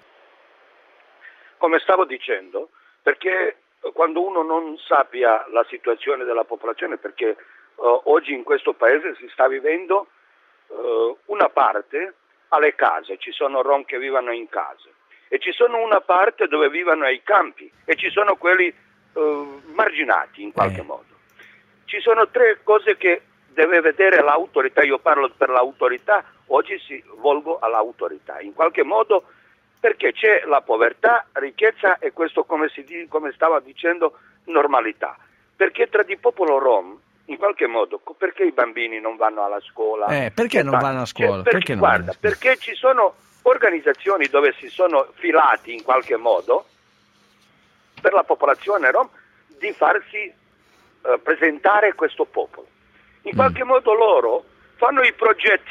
Come stavo dicendo, perché quando uno non sappia la situazione della popolazione, perché uh, oggi in questo paese si sta vivendo Uh, una parte alle case, ci sono rom che vivono in case e ci sono una parte dove vivono ai campi e ci sono quelli uh, marginati in qualche eh. modo. Ci sono tre cose che deve vedere l'autorità, io parlo per l'autorità, oggi si volgo all'autorità, in qualche modo, perché c'è la povertà, ricchezza e questo, come, si, come stava dicendo, normalità. Perché tra di popolo rom, in qualche modo, perché i bambini non vanno alla scuola? Eh, perché non vanno a scuola? Cioè, perché, perché non guarda, perché ci sono organizzazioni dove si sono filati in qualche modo per la popolazione rom di farsi eh, presentare questo popolo. In qualche mm. modo loro fanno i progetti,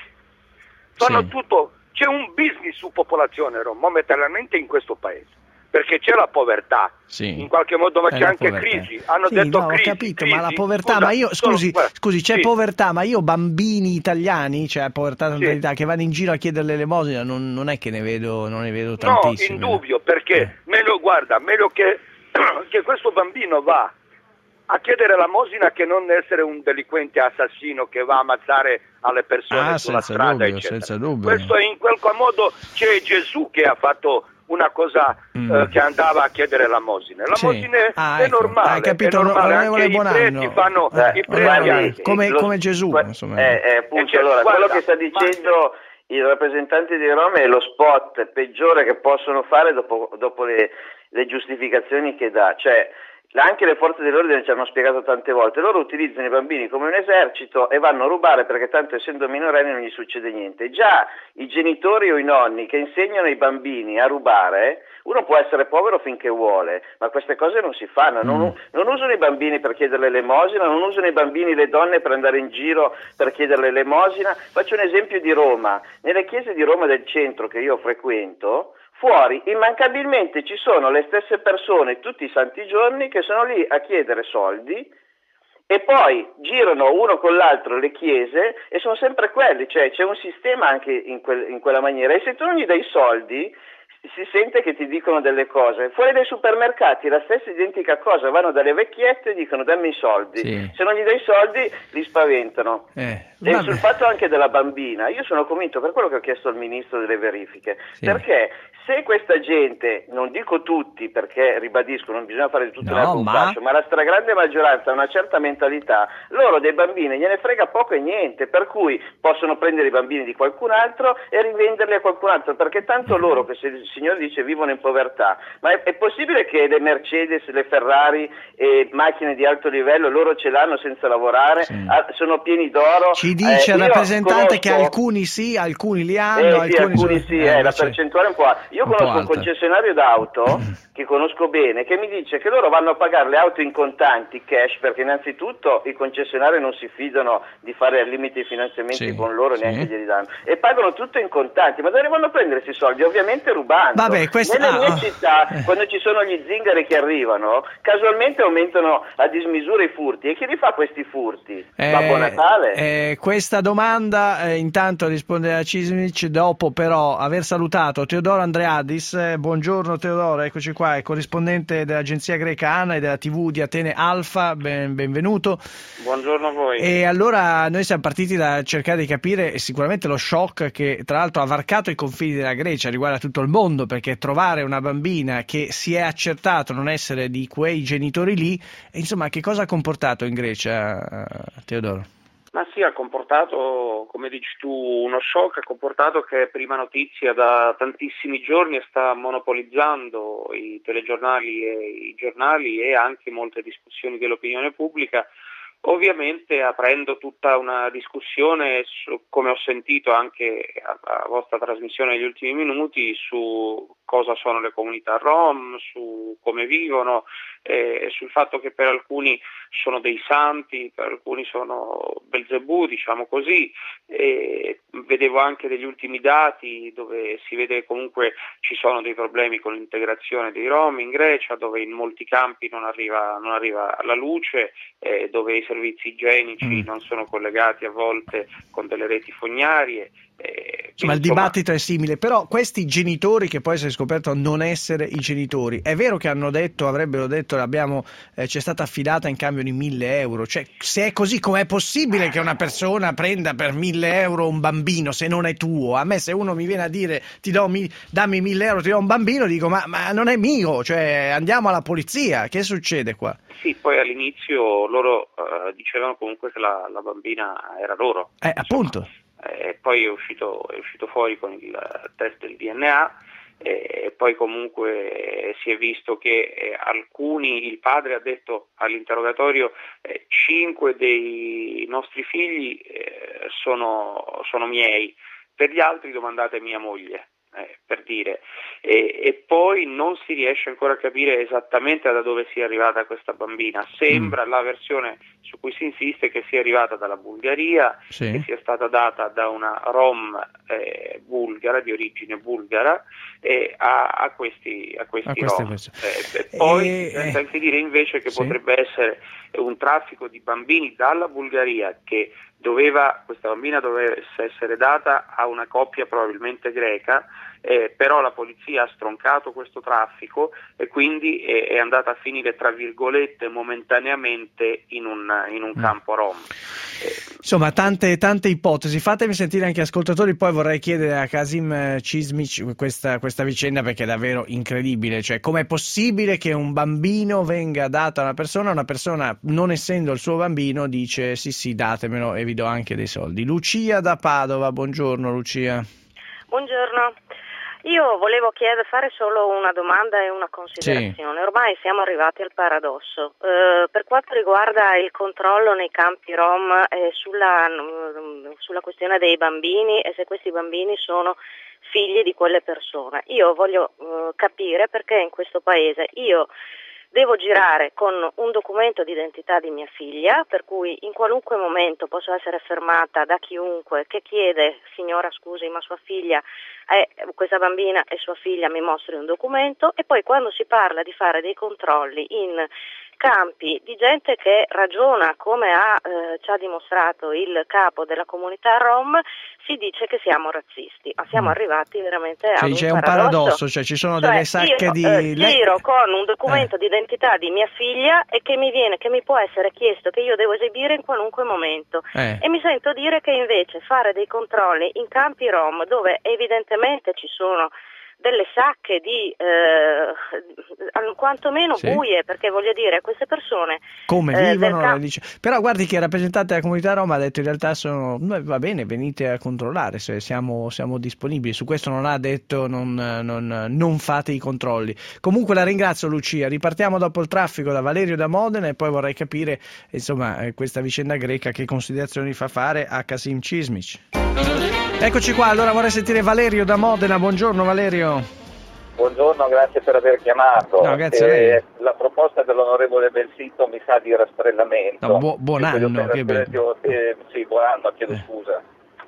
fanno sì. tutto, c'è un business su popolazione rom momentaneamente in questo paese, perché c'è la povertà, sì. in qualche modo, ma è c'è anche povertà. crisi, hanno sì, detto no, crisi, ho capito, crisi. ma la povertà, Scusa, ma io, scusi, sono, scusi, c'è sì. povertà, ma io bambini italiani, cioè povertà totalità, sì. che vanno in giro a chiedere l'elemosina, non, non è che ne vedo, non ne vedo tantissimi. No, in dubbio, perché eh. meglio, guarda, meglio che, che questo bambino va a chiedere l'elemosina che non essere un delinquente assassino che va a ammazzare alle persone ah, sulla senza strada, dubbio, eccetera. Senza dubbio. Questo in quel modo c'è Gesù che ha fatto una cosa mm. eh, che andava a chiedere l'elemosina. L'elemosina sì. ah, è, ecco. normale, hai capito, è normale, anche Bonanno. i preti fanno eh, i preti anche, come, lo, come Gesù. Que- insomma. Eh, eh, appunto, allora, guarda, quello che sta dicendo ma... il rappresentante di Roma è lo spot peggiore che possono fare dopo, dopo le, le giustificazioni che dà, cioè anche le forze dell'ordine ci hanno spiegato tante volte, loro utilizzano i bambini come un esercito e vanno a rubare perché tanto essendo minorenni non gli succede niente. Già i genitori o i nonni che insegnano ai bambini a rubare, uno può essere povero finché vuole, ma queste cose non si fanno, non, mm. non usano i bambini per chiedere l'elemosina, non usano i bambini le donne per andare in giro per chiedere l'elemosina. Faccio un esempio di Roma, nelle chiese di Roma del centro che io frequento, fuori immancabilmente ci sono le stesse persone tutti i santi giorni che sono lì a chiedere soldi e poi girano uno con l'altro le chiese e sono sempre quelli, cioè c'è un sistema anche in, quel, in quella maniera e se tu non gli dai soldi si sente che ti dicono delle cose. Fuori dai supermercati la stessa identica cosa, vanno dalle vecchiette e dicono dammi i soldi, sì. se non gli dai i soldi li spaventano. Eh, e sul fatto anche della bambina, io sono convinto, per quello che ho chiesto al ministro delle verifiche, sì. perché se questa gente, non dico tutti perché ribadisco non bisogna fare di tutto l'erba un fascio, ma la stragrande maggioranza ha una certa mentalità, loro dei bambini gliene frega poco e niente, per cui possono prendere i bambini di qualcun altro e rivenderli a qualcun altro, perché tanto loro, che se il signore dice vivono in povertà, ma è, è possibile che le Mercedes, le Ferrari e macchine di alto livello loro ce l'hanno senza lavorare, sì. ah, sono pieni d'oro? Ci dice eh, il rappresentante conosco... che alcuni sì, alcuni li hanno, eh, alcuni, sì, alcuni sono... sì, eh, eh, la percentuale è un po' alta. Io un conosco un concessionario d'auto che conosco bene che mi dice che loro vanno a pagare le auto in contanti, cash, perché innanzitutto i concessionari non si fidano di fare al limite i finanziamenti sì, con loro, sì. neanche glieli danno, e pagano tutto in contanti. Ma dove vanno a prendere questi soldi? Ovviamente rubando. Vabbè, questa... Nelle mie ah, città, eh. quando ci sono gli zingari che arrivano, casualmente aumentano a dismisura i furti. E chi li fa questi furti? Eh, Babbo Natale? Eh, questa domanda eh, intanto risponde a Cismic, dopo però aver salutato Teodoro Andreadis. Eh, buongiorno Teodoro, eccoci qua, è corrispondente dell'agenzia greca ANA e della tivù di Atene Alfa, ben, benvenuto. Buongiorno a voi. E allora noi siamo partiti da cercare di capire sicuramente lo shock che tra l'altro ha varcato i confini della Grecia, riguarda tutto il mondo, perché trovare una bambina che si è accertato non essere di quei genitori lì, insomma, che cosa ha comportato in Grecia, Teodoro? Ma sì, ha comportato, come dici tu, uno shock, ha comportato che prima notizia da tantissimi giorni sta monopolizzando i telegiornali e i giornali e anche molte discussioni dell'opinione pubblica, ovviamente aprendo tutta una discussione, su, come ho sentito anche a, a vostra trasmissione negli ultimi minuti, su cosa sono le comunità rom, su come vivono, eh, sul fatto che per alcuni sono dei santi, per alcuni sono Belzebù, diciamo così. E vedevo anche degli ultimi dati dove si vede che comunque ci sono dei problemi con l'integrazione dei rom in Grecia, dove in molti campi non arriva, non arriva la luce, eh, dove i servizi igienici mm. non sono collegati a volte con delle reti fognarie. Eh, Insomma, il dibattito è simile, però questi genitori che poi si è scoperto non essere i genitori, è vero che hanno detto, avrebbero detto, abbiamo, eh, c'è stata affidata in cambio di mille euro, cioè se è così com'è possibile che una persona prenda per mille euro un bambino se non è tuo? A me se uno mi viene a dire ti do mi, dammi mille euro, ti do un bambino, dico ma, ma non è mio, cioè andiamo alla polizia, che succede qua? Sì, poi all'inizio loro uh, dicevano comunque che la, la bambina era loro. Eh, appunto. E poi è uscito, è uscito fuori con il test del D N A e poi comunque si è visto che eh, alcuni, il padre ha detto all'interrogatorio eh, cinque dei nostri figli eh, sono, sono miei, per gli altri domandate mia moglie. Eh, per dire, e, e poi non si riesce ancora a capire esattamente da dove sia arrivata questa bambina. Sembra mm. la versione su cui si insiste che sia arrivata dalla Bulgaria, sì. che sia stata data da una rom eh, bulgara, di origine bulgara, eh, a, a questi, a questi a rom. Eh, e poi e... sente anche dire invece che sì. potrebbe essere un traffico di bambini dalla Bulgaria che doveva, questa bambina dovesse essere data a una coppia probabilmente greca, eh, però la polizia ha stroncato questo traffico e quindi è, è andata a finire tra virgolette momentaneamente in un, in un campo rom. Eh, Insomma, tante, tante ipotesi. Fatemi sentire anche ascoltatori, poi vorrei chiedere a Kasim Cismic questa, questa vicenda perché è davvero incredibile. Cioè, com'è possibile che un bambino venga dato a una persona, una persona non essendo il suo bambino dice sì sì datemelo e vi do anche dei soldi. Lucia da Padova, buongiorno Lucia. Buongiorno. Io volevo chiedere, fare solo una domanda e una considerazione. Sì. Ormai siamo arrivati al paradosso. Eh, per quanto riguarda il controllo nei campi rom e sulla, sulla questione dei bambini e se questi bambini sono figli di quelle persone, io voglio eh, capire perché in questo paese io devo girare con un documento di identità di mia figlia, per cui in qualunque momento posso essere fermata da chiunque che chiede, signora scusi ma sua figlia, è, questa bambina è sua figlia, mi mostri un documento, e poi quando si parla di fare dei controlli in campi di gente che ragiona come ha, eh, ci ha dimostrato il capo della comunità rom, si dice che siamo razzisti, ma siamo arrivati veramente a cioè, un c'è paradosso. un paradosso, cioè ci sono cioè, delle sacche io, di... Eh, giro con un documento eh. di identità di mia figlia e che mi viene, che mi può essere chiesto, che io devo esibire in qualunque momento eh. e mi sento dire che invece fare dei controlli in campi rom dove evidentemente ci sono delle sacche di eh, quantomeno sì. buie, perché voglio dire queste persone come eh, vivono camp- dice. Però guardi che il rappresentante della comunità rom ha detto in realtà sono va bene, venite a controllare se siamo, siamo disponibili, su questo non ha detto non, non, non fate i controlli. Comunque la ringrazio Lucia, ripartiamo dopo il traffico da Valerio da Modena e poi vorrei capire insomma questa vicenda greca che considerazioni fa fare a Kasim Cismic. Eccoci qua, allora vorrei sentire Valerio da Modena. Buongiorno Valerio. Buongiorno, grazie per aver chiamato. No, grazie a lei. Eh, la proposta dell'onorevole Belsito mi sa di rastrellamento. No, bu- buon anno, che bello. Eh, sì, buon anno, chiedo eh. scusa.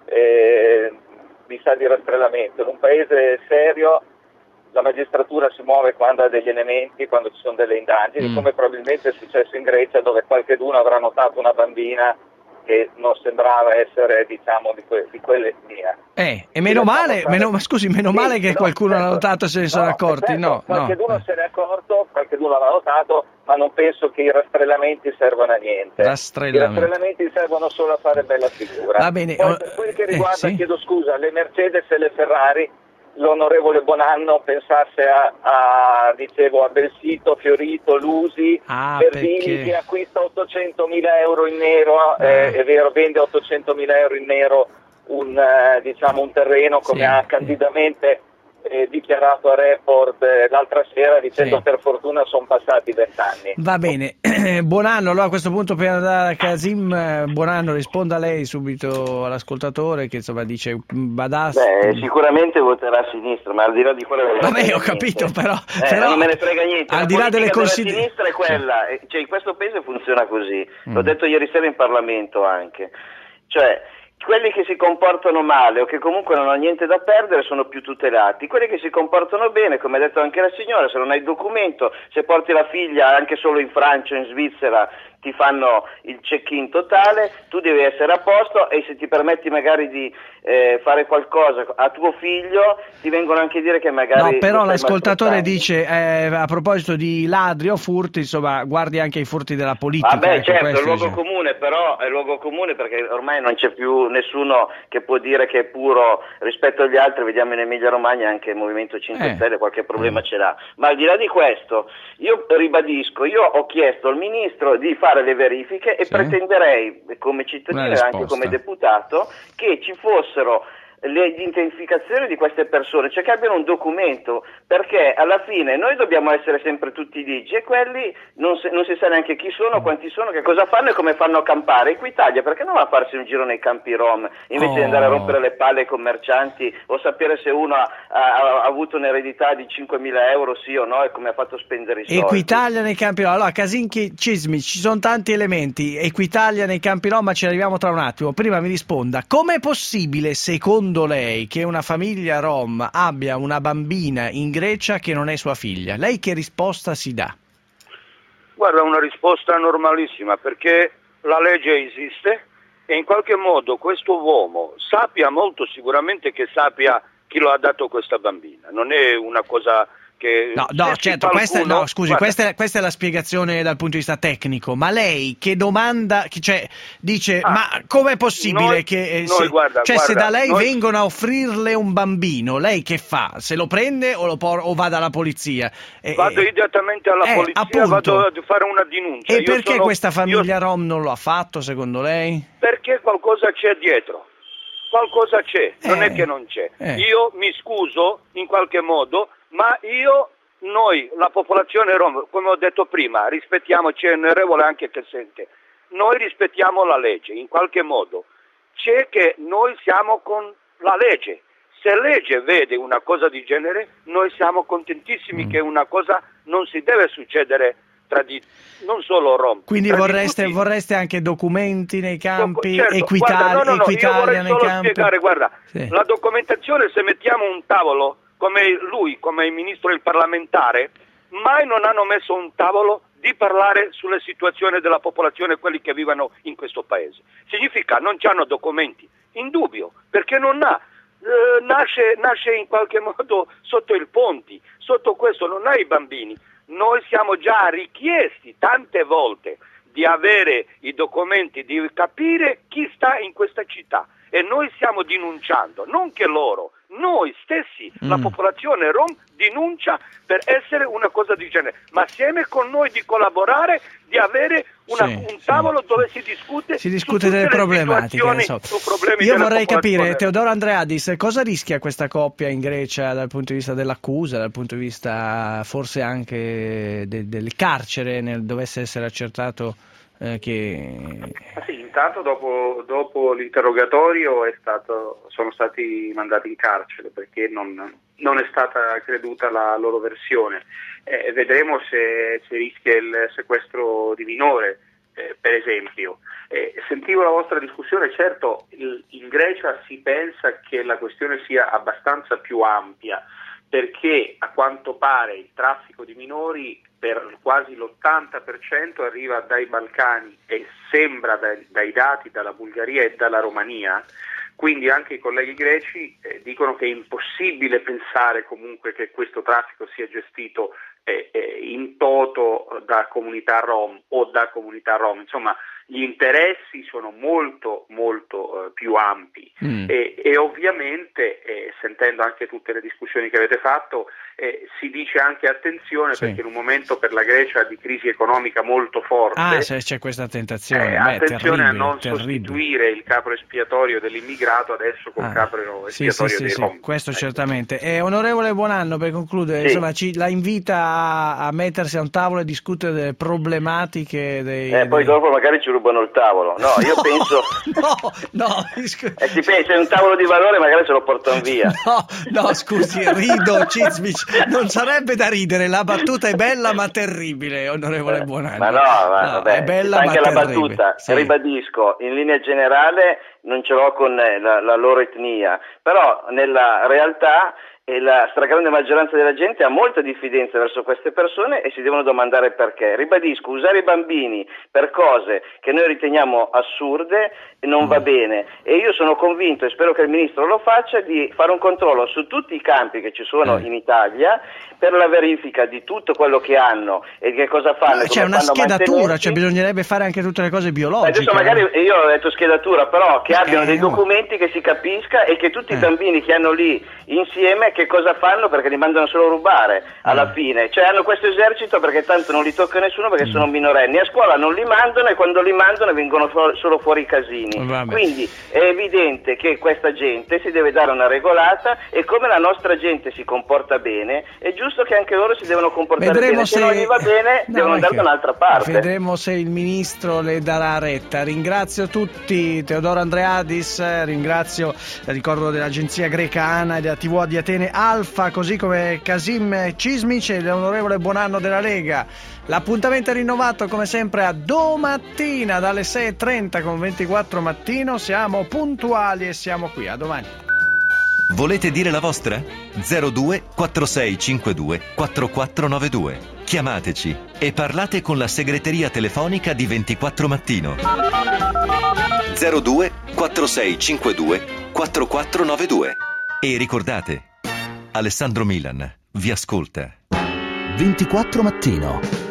Eh, mi sa di rastrellamento. In un paese serio la magistratura si muove quando ha degli elementi, quando ci sono delle indagini, mm. come probabilmente è successo in Grecia, dove qualcheduno avrà notato una bambina che non sembrava essere, diciamo, di, que- di quell'etnia. Eh, e meno male, stare... meno, scusi, meno sì, male che no, qualcuno certo, l'ha notato e se ne sono no, accorti, certo, no. Qualcuno no. se ne è accorto, qualcuno l'ha notato, ma non penso che i rastrellamenti servano a niente. Rastrellamenti. I rastrellamenti servono solo a fare bella figura. Va bene. Poi, per quel che riguarda, eh, sì? chiedo scusa, le Mercedes e le Ferrari, l'onorevole Bonanno pensasse a, a dicevo a Belsito, Fiorito, Lusi, ah, Verdini perché... che acquista ottocentomila euro in nero, ah. eh, è vero, vende ottocentomila euro in nero un, eh, diciamo un terreno come sì, ha candidamente eh, dichiarato a Report eh, l'altra sera dicendo sì. per fortuna sono passati vent'anni. Va bene, buon anno. Allora a questo punto per andare a Kasim, buon anno, risponda lei subito all'ascoltatore che insomma dice Badas. Beh, sicuramente voterà a sinistra, ma al di là di quello non vabbè ho capito niente. però, eh, però non me ne frega niente, al la di là delle considerazioni la sinistra è quella, sì. cioè in questo paese funziona così, mm. l'ho detto ieri sera in Parlamento anche, cioè quelli che si comportano male o che comunque non hanno niente da perdere sono più tutelati, quelli che si comportano bene, come ha detto anche la signora, se non hai il documento, se porti la figlia anche solo in Francia o in Svizzera ti fanno il check-in totale, tu devi essere a posto e se ti permetti magari di eh, fare qualcosa a tuo figlio ti vengono anche a dire che magari... No, però l'ascoltatore dice, eh, a proposito di ladri o furti, insomma, guardi anche i furti della politica. Vabbè, ecco, certo, è questo, luogo diciamo. comune, però è luogo comune perché ormai non c'è più nessuno che può dire che è puro rispetto agli altri. Vediamo in Emilia Romagna anche il Movimento cinque Eh. Stelle qualche problema ce l'ha. Ma al di là di questo, io ribadisco, io ho chiesto al Ministro di fare le verifiche e Sì. pretenderei come cittadino Una e anche risposta. come deputato che ci fossero le identificazioni di queste persone, cioè che abbiano un documento, perché alla fine noi dobbiamo essere sempre tutti ligi e quelli non, se, non si sa neanche chi sono, quanti sono, che cosa fanno e come fanno a campare. Equitalia perché non va a farsi un giro nei campi rom invece Oh. di andare a rompere le palle ai commercianti o sapere se uno ha, ha, ha avuto un'eredità di cinquemila euro sì o no e come ha fatto a spendere i soldi. Equitalia nei campi rom. Allora, Kazinski Cismi, ci sono tanti elementi. Equitalia nei campi rom, ma ci arriviamo tra un attimo. Prima mi risponda, com'è possibile, secondo lei, che una famiglia rom abbia una bambina in Grecia che non è sua figlia? Lei che risposta si dà? Guarda, una risposta normalissima, perché la legge esiste e in qualche modo questo uomo sappia molto sicuramente che sappia chi lo ha dato questa bambina. Non è una cosa che... No, no, se certo, qualcuno, questa, è- no, scusi, guarda, questa è, questa è la spiegazione dal punto di vista tecnico, ma lei che domanda, che- cioè dice, Ah, ma com'è possibile noi- che, eh, noi, se, guarda, cioè se guarda, da lei noi- vengono a offrirle un bambino, lei che fa? Se lo prende o, lo por- o va dalla polizia? Eh, vado eh, immediatamente alla eh, polizia, appunto. vado a fare una denuncia. E Io perché sono- questa famiglia io- rom non lo ha fatto, secondo lei? Perché qualcosa c'è dietro, qualcosa c'è, non Eh, è che non c'è. eh. Io mi scuso in qualche modo, ma io, noi, la popolazione rom, come ho detto prima, rispettiamoci, è onorevole anche che sente, noi rispettiamo la legge, in qualche modo. C'è che noi siamo con la legge. Se legge vede una cosa di genere, noi siamo contentissimi Mm. che una cosa non si deve succedere tra di non solo rom. Quindi tra di vorreste, tutti. vorreste anche documenti nei campi, Certo, Equitalia, guarda, no, no, no, io Equitalia vorrei nei solo campi? spiegare, guarda, Sì. la documentazione, se mettiamo un tavolo come lui, come il ministro e il parlamentare, mai non hanno messo un tavolo di parlare sulle situazioni della popolazione, quelli che vivono in questo paese. Significa non hanno documenti, indubbio, perché non ha, eh, nasce, nasce in qualche modo sotto il ponti, sotto questo non ha i bambini. Noi siamo già richiesti tante volte di avere i documenti, di capire chi sta in questa città e noi stiamo denunciando, non che loro, noi stessi, Mm. la popolazione rom denuncia per essere una cosa di genere, ma assieme con noi di collaborare, di avere una- Sì, un sì, tavolo dove si discute Si discute su delle tutte le problematiche. situazioni, insomma. su problemi Io della vorrei capire, popolazione. Teodoro Andreadis, cosa rischia questa coppia in Grecia dal punto di vista dell'accusa, dal punto di vista forse anche de- del carcere, nel dovesse essere accertato eh, che... Ah, sì, intanto dopo, dopo l'interrogatorio è stato, sono stati mandati in carcere perché non, non è stata creduta la loro versione. Eh, vedremo se, se rischia il sequestro di minore, eh, per esempio. Eh, sentivo la vostra discussione, certo il- in Grecia si pensa che la questione sia abbastanza più ampia, perché a quanto pare il traffico di minori per quasi l'ottanta per cento arriva dai Balcani e sembra dai, dai dati dalla Bulgaria e dalla Romania, quindi anche i colleghi greci eh, dicono che è impossibile pensare comunque che questo traffico sia gestito eh, eh, in toto da comunità rom o da comunità rom, insomma gli interessi sono molto molto eh, più ampi Mm. e, e ovviamente eh, sentendo anche tutte le discussioni che avete fatto eh, si dice anche attenzione Sì. perché in un momento per la Grecia di crisi economica molto forte Ah, se c'è questa tentazione, eh, beh, attenzione terribile, a non terribile. sostituire il capro espiatorio dell'immigrato adesso col Ah, capro sì, espiatorio sì, sì, dei sì, rom. questo certamente. Eh, onorevole Buonanno, per concludere, Sì. insomma, ci, la invita a, a mettersi a un tavolo e discutere delle problematiche dei... Eh, poi dei- dopo magari ci rubano il tavolo. No, io penso... No, no, scu- Eh, si pensa, è un tavolo di valore, magari ce lo portano via. no, no, scusi, rido, Cizmic, non sarebbe da ridere, la battuta è bella ma terribile, onorevole Buonanno. Ma no, ma, No, vabbè, è bella anche ma la terribile. battuta, Sì. ribadisco, in linea generale non ce l'ho con la, la loro etnia, però nella realtà e la stragrande maggioranza della gente ha molta diffidenza verso queste persone e si devono domandare perché. Ribadisco, usare i bambini per cose che noi riteniamo assurde non va bene, e io sono convinto, e spero che il Ministro lo faccia, di fare un controllo su tutti i campi che ci sono in Italia per la verifica di tutto quello che hanno e che cosa fanno. No, c'è una schedatura, cioè bisognerebbe fare anche tutte le cose biologiche. Adesso magari io ho detto schedatura, però che abbiano eh, dei documenti che si capisca e che tutti eh. i bambini che hanno lì insieme che cosa fanno, perché li mandano solo a rubare alla mm. fine, cioè hanno questo esercito perché tanto non li tocca nessuno perché mm. sono minorenni, a scuola non li mandano e quando li mandano vengono fu- solo fuori i casini. Vabbè. Quindi è evidente che questa gente si deve dare una regolata e come la nostra gente si comporta bene è giusto che anche loro si devono comportare Vedremo bene, se, se non gli va bene no, devono andare da un'altra parte. Vedremo se il Ministro le darà retta. Ringrazio tutti, Teodoro Andreadis, ringrazio, ricordo dell'agenzia greca ANA e della tivù di Atene Alfa, così come Kasim Cismic e l'onorevole Buonanno della Lega. L'appuntamento è rinnovato come sempre a domattina dalle sei e trenta con ventiquattro Mattino, siamo puntuali e siamo qui, a domani. Volete dire la vostra? zero due quattro sei cinque due quattro quattro nove due. Chiamateci e parlate con la segreteria telefonica di ventiquattro Mattino. zero due quattro sei cinque due quattro quattro nove due. E ricordate, Alessandro Milan vi ascolta. ventiquattro Mattino.